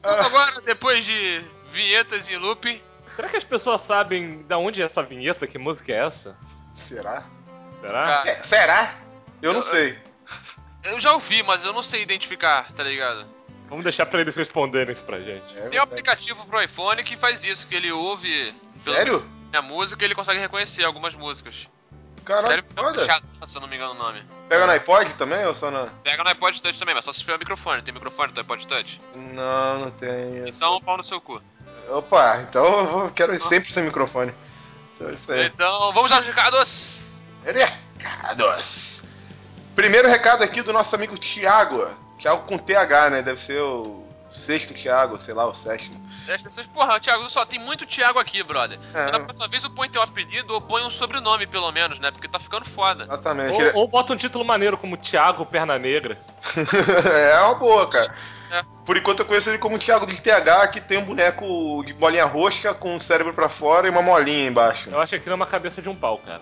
[SPEAKER 1] Então agora, depois de vinhetas em looping,
[SPEAKER 5] Será que as pessoas sabem de onde é essa vinheta? Que música é essa?
[SPEAKER 4] Será?
[SPEAKER 5] Será?
[SPEAKER 4] Será? Eu não sei.
[SPEAKER 1] eu já ouvi, mas eu não sei identificar, tá ligado?
[SPEAKER 5] Vamos deixar pra eles responderem isso pra gente.
[SPEAKER 1] Tem um aplicativo pro iPhone que faz isso, que ele ouve
[SPEAKER 4] Sério?
[SPEAKER 1] a música e ele consegue reconhecer algumas músicas.
[SPEAKER 4] Caralho,
[SPEAKER 1] Sério?
[SPEAKER 4] foda.
[SPEAKER 1] Shazam, se eu não me engano o nome.
[SPEAKER 4] Pega no iPod também ou só na...
[SPEAKER 1] Pega no iPod Touch também, mas só se tiver microfone. Tem microfone no iPod Touch?
[SPEAKER 4] Não tem.
[SPEAKER 1] Então, pau no seu cu.
[SPEAKER 4] Opa, então eu quero sempre sem microfone. Então é isso aí.
[SPEAKER 1] Então, vamos aos recados!
[SPEAKER 4] Recados! Primeiro recado aqui do nosso amigo Thiago. Thiago com TH, né? Deve ser o sexto Thiago, sei lá, o sétimo.
[SPEAKER 1] As pessoas, porra, Thiago, só tem muito Thiago aqui, brother.
[SPEAKER 4] É.
[SPEAKER 1] Então, da próxima vez, eu põe teu apelido ou põe um sobrenome, pelo menos, né? Porque tá ficando foda.
[SPEAKER 4] Exatamente.
[SPEAKER 5] Ou bota um título maneiro como Thiago Perna Negra.
[SPEAKER 4] É uma boa, cara.
[SPEAKER 1] É.
[SPEAKER 4] Por enquanto eu conheço ele como Thiago de TH, que tem um boneco de bolinha roxa com o cérebro pra fora e uma molinha embaixo.
[SPEAKER 5] Eu acho que aquilo é uma cabeça de um pau, cara.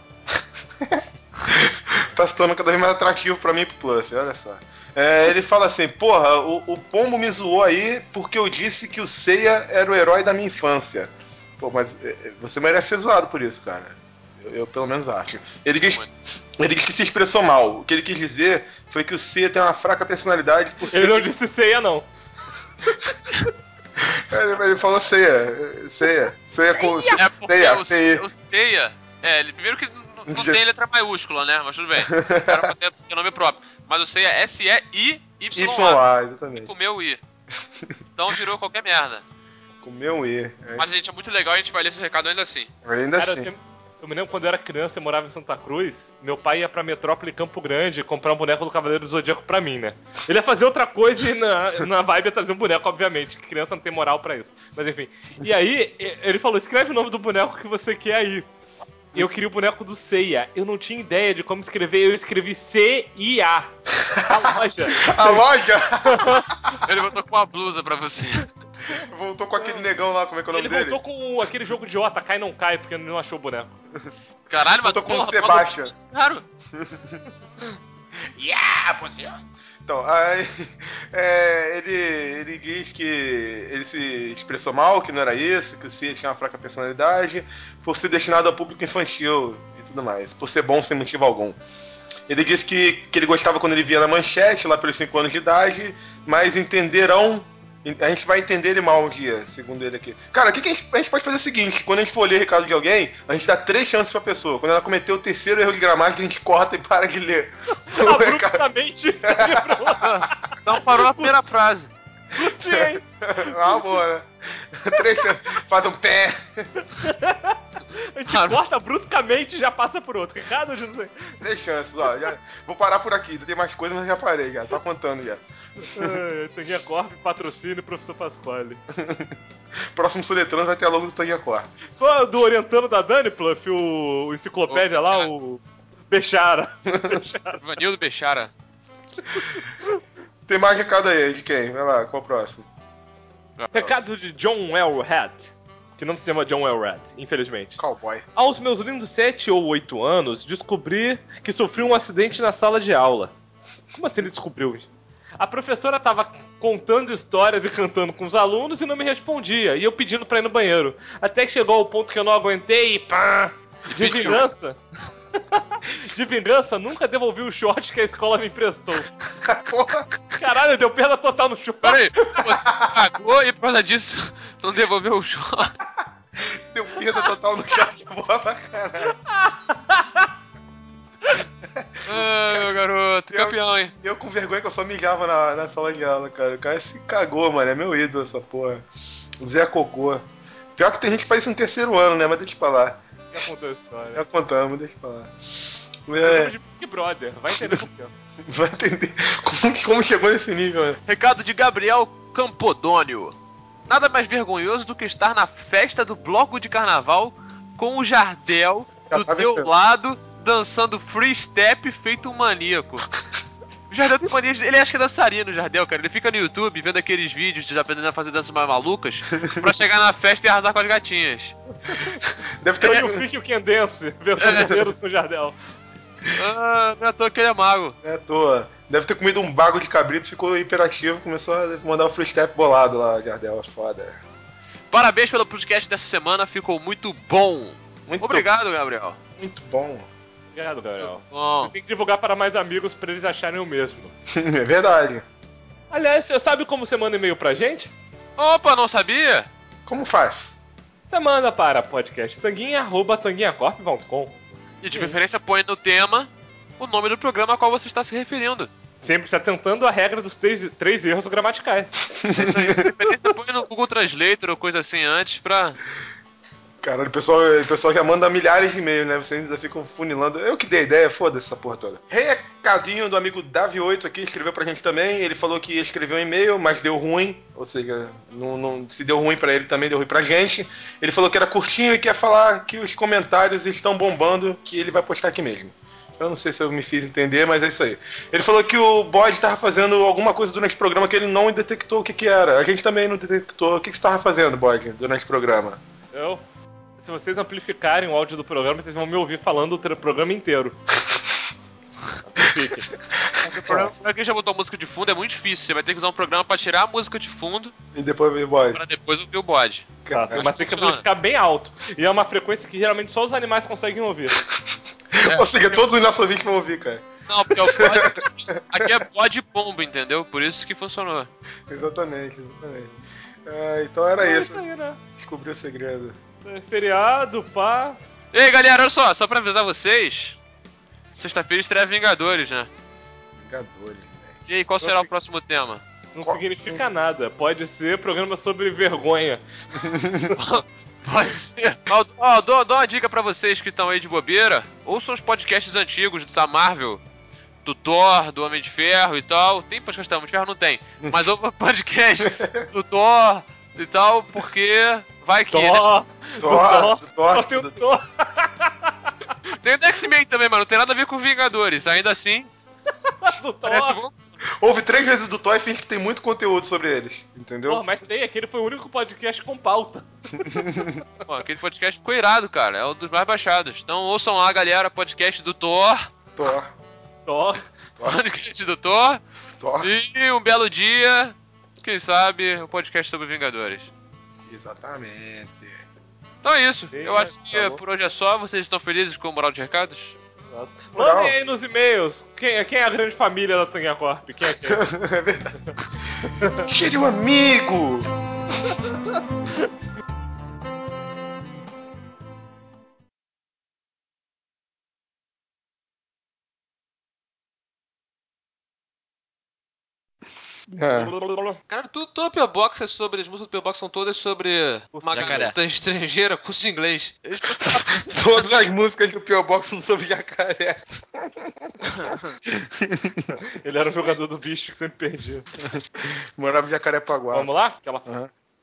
[SPEAKER 4] Tá se tornando cada vez mais atrativo pra mim e pro Pluff, olha só. Ele fala assim, porra, o Pombo me zoou aí porque eu disse que o Seiya era o herói da minha infância. Pô, mas você merece ser zoado por isso, cara. Eu pelo menos acho. Ele diz que se expressou mal. O que ele quis dizer foi que o Seiya tem uma fraca personalidade por ser...
[SPEAKER 5] Ele não disse Seiya, não.
[SPEAKER 4] Ele falou Seiya. Seiya com...
[SPEAKER 1] É porque
[SPEAKER 4] Seiya.
[SPEAKER 1] o Seiya... ele primeiro que não tem letra maiúscula, né? Mas tudo bem. O cara tem nome próprio. Mas o Seiya é S-E-I-Y-A.
[SPEAKER 4] Exatamente.
[SPEAKER 1] Comeu o I. Então virou qualquer merda.
[SPEAKER 4] Comeu um I.
[SPEAKER 1] Mas, gente, é muito legal e a gente vai ler esse recado ainda assim.
[SPEAKER 4] Ainda
[SPEAKER 5] Cara,
[SPEAKER 4] assim.
[SPEAKER 5] eu me lembro quando eu era criança e morava em Santa Cruz, meu pai ia pra Metrópole Campo Grande comprar um boneco do Cavaleiro do Zodíaco pra mim, né? Ele ia fazer outra coisa e na vibe ia trazer um boneco, obviamente, que criança não tem moral pra isso. Mas enfim. E aí, ele falou, escreve o nome do boneco que você quer aí. E eu queria o boneco do Seiya. Eu não tinha ideia de como escrever, eu escrevi C-I-A. A loja.
[SPEAKER 4] A loja?
[SPEAKER 1] Ele botou com uma blusa pra você.
[SPEAKER 4] Voltou com aquele negão lá, como é que é o nome dele?
[SPEAKER 5] Ele voltou com aquele jogo idiota, cai não cai, porque não achou o boneco.
[SPEAKER 1] Caralho, mas
[SPEAKER 4] Voltou com o
[SPEAKER 1] porra,
[SPEAKER 4] Sebastian.
[SPEAKER 1] Claro.
[SPEAKER 4] Então, aí, ele diz que ele se expressou mal, que não era isso, que o Seiya tinha uma fraca personalidade, por ser destinado ao público infantil e tudo mais, por ser bom sem motivo algum. Ele disse que ele gostava quando ele via na manchete, lá pelos 5 anos de idade, mas entenderão... A gente vai entender ele mal um dia, segundo ele aqui. Cara, o que a gente pode fazer é o seguinte: quando a gente for ler o recado de alguém, a gente dá 3 chances pra pessoa. Quando ela cometer o terceiro erro de gramática, a gente corta e para de ler.
[SPEAKER 5] Abruptamente.
[SPEAKER 1] Então parou na primeira frase.
[SPEAKER 4] Ah, boa, né? 3 chances. Faz um pé.
[SPEAKER 5] A gente corta bruscamente e já passa por outro. Recado, José?
[SPEAKER 4] 3 chances, ó. Vou parar por aqui. Tem mais coisas, mas já parei, já. Tá contando já.
[SPEAKER 5] Tanguinha Corp, patrocínio, professor Pasquale.
[SPEAKER 4] Próximo Soletrano vai ter a logo do Tanguinha Corp.
[SPEAKER 5] Foi do orientando da Dani, Pluff, o enciclopédia lá, o Bechara.
[SPEAKER 1] Vanildo Bechara.
[SPEAKER 4] Tem mais recado aí, de quem? Vai lá, qual o próximo?
[SPEAKER 5] Recado de John Elrod, que não se chama John Elrod, infelizmente.
[SPEAKER 4] Cowboy.
[SPEAKER 5] Aos meus lindos 7 ou 8 anos, descobri que sofri um acidente na sala de aula. Como assim ele descobriu? A professora tava contando histórias e cantando com os alunos e não me respondia. E eu pedindo pra ir no banheiro. Até que chegou ao ponto que eu não aguentei e pá! De vingança. De vingança, nunca devolvi o short que a escola me emprestou.
[SPEAKER 4] Porra.
[SPEAKER 5] Caralho, deu perda total no short.
[SPEAKER 1] Peraí, você se cagou e por causa disso não devolveu o short.
[SPEAKER 4] Deu perda total no short, boa pra caralho.
[SPEAKER 1] Meu garoto, campeão, hein?
[SPEAKER 4] Eu com vergonha que eu só mijava na sala de aula, cara. O cara se cagou, mano. É meu ídolo essa porra. O Zé Cocô. Pior que tem gente que faz isso no 3º ano, né? Mas deixa pra lá.
[SPEAKER 5] Já contou a história.
[SPEAKER 4] Já contamos, deixa pra lá.
[SPEAKER 5] De Big Brother, vai entender por quê.
[SPEAKER 4] Vai entender como chegou nesse nível, né?
[SPEAKER 1] Recado de Gabriel Campodônio. Nada mais vergonhoso do que estar na festa do bloco de carnaval com o Jardel do teu lado, dançando free step feito um maníaco. O Jardel tem mania, ele acha que é dançarino, o Jardel, cara. Ele fica no YouTube vendo aqueles vídeos de aprendendo a fazer danças mais malucas pra chegar na festa e arrasar com as gatinhas.
[SPEAKER 5] Deve ter o Pique e o Ken Dance, versão com o Jardel.
[SPEAKER 1] Não é à toa que ele é mago.
[SPEAKER 4] Não é à toa. Deve ter comido um bago de cabrito, ficou hiperativo, começou a mandar o free step bolado lá, Jardel, foda.
[SPEAKER 1] Parabéns pelo podcast dessa semana, ficou muito bom.
[SPEAKER 4] Muito
[SPEAKER 1] Obrigado, Gabriel.
[SPEAKER 4] Muito bom.
[SPEAKER 5] Obrigado, Gabriel.
[SPEAKER 1] Bom.
[SPEAKER 5] Você tem que divulgar para mais amigos pra eles acharem o mesmo.
[SPEAKER 4] É verdade.
[SPEAKER 5] Aliás, você sabe como você manda e-mail pra gente?
[SPEAKER 1] Opa, não sabia?
[SPEAKER 4] Como faz?
[SPEAKER 5] Você manda para podcasttanguinha@tanguinhacorp.com.
[SPEAKER 1] E de preferência põe no tema o nome do programa a qual você está se referindo.
[SPEAKER 5] Sempre se atentando à regra dos três erros gramaticais.
[SPEAKER 1] De preferência põe no Google Translator ou coisa assim antes pra...
[SPEAKER 4] Caralho, o pessoal já manda milhares de e-mails, né? Vocês ainda ficam funilando. Eu que dei a ideia, foda-se essa porra toda. Recadinho do amigo Davi8 aqui, escreveu pra gente também. Ele falou que escreveu um e-mail, mas deu ruim. Ou seja, se deu ruim pra ele, também deu ruim pra gente. Ele falou que era curtinho e quer falar que os comentários estão bombando, que ele vai postar aqui mesmo. Eu não sei se eu me fiz entender, mas é isso aí. Ele falou que o Bode tava fazendo alguma coisa durante o programa que ele não detectou o que era. A gente também não detectou. O que você tava fazendo, Bode, durante o programa?
[SPEAKER 5] Se vocês amplificarem o áudio do programa, vocês vão me ouvir falando o programa inteiro.
[SPEAKER 1] O programa, pra quem já botou a música de fundo, é muito difícil. Você vai ter que usar um programa pra tirar a música de fundo
[SPEAKER 4] e depois ouvir o bode.
[SPEAKER 1] Pra depois ouvir o bode.
[SPEAKER 5] Mas tem que amplificar bem alto. E é uma frequência que geralmente só os animais conseguem ouvir.
[SPEAKER 4] Ou seja, todos os nossos ouvintes vão ouvir, cara.
[SPEAKER 1] Não, porque o bode, aqui é bode e pombo, entendeu? Por isso que funcionou.
[SPEAKER 4] Exatamente. Então era isso.
[SPEAKER 5] Aí, né?
[SPEAKER 4] Descobri o segredo.
[SPEAKER 5] Feriado, pá.
[SPEAKER 1] Ei, galera, olha só pra avisar vocês. Sexta-feira estreia Vingadores, né?
[SPEAKER 4] Vingadores, né?
[SPEAKER 1] E aí, qual será o próximo tema?
[SPEAKER 5] Não significa nada. Pode ser programa sobre vergonha.
[SPEAKER 1] Pode ser. Dou uma dica pra vocês que estão aí de bobeira. Ouçam os podcasts antigos da Marvel, do Thor, do Homem de Ferro e tal. Tem podcast do Homem de Ferro? Não tem. Mas ouça o podcast do Thor e tal, porque vai que...
[SPEAKER 4] Thor.
[SPEAKER 5] Tem o Thor.
[SPEAKER 1] Tem o X-Men também, mas não tem nada a ver com Vingadores. Ainda assim...
[SPEAKER 5] do Thor.
[SPEAKER 4] Houve 3 vezes do Thor e finge que tem muito conteúdo sobre eles, entendeu?
[SPEAKER 5] Pô, mas tem, aquele foi o único podcast com pauta.
[SPEAKER 1] Pô, aquele podcast ficou irado, cara. É um dos mais baixados. Então ouçam lá, galera, podcast do Thor. Podcast do Thor. E um belo dia, quem sabe, um podcast sobre Vingadores.
[SPEAKER 4] Exatamente.
[SPEAKER 1] Então é isso. Eu acho que por hoje é só. Vocês estão felizes com o Moral de Recados?
[SPEAKER 5] Mandem aí nos e-mails quem é a grande família da Tanguinha Corp. Quem é quem?
[SPEAKER 4] É verdade. Cheio de um amigo!
[SPEAKER 1] Cara, toda a P.O. Box é sobre... As músicas do P.O. Box são todas sobre uma garota estrangeira, curso de inglês.
[SPEAKER 4] Todas as músicas do P.O. Box são sobre jacaré.
[SPEAKER 5] Ele era o jogador do bicho que sempre perdia.
[SPEAKER 4] Morava em Jacarepaguá.
[SPEAKER 5] Vamos lá?
[SPEAKER 4] Uhum.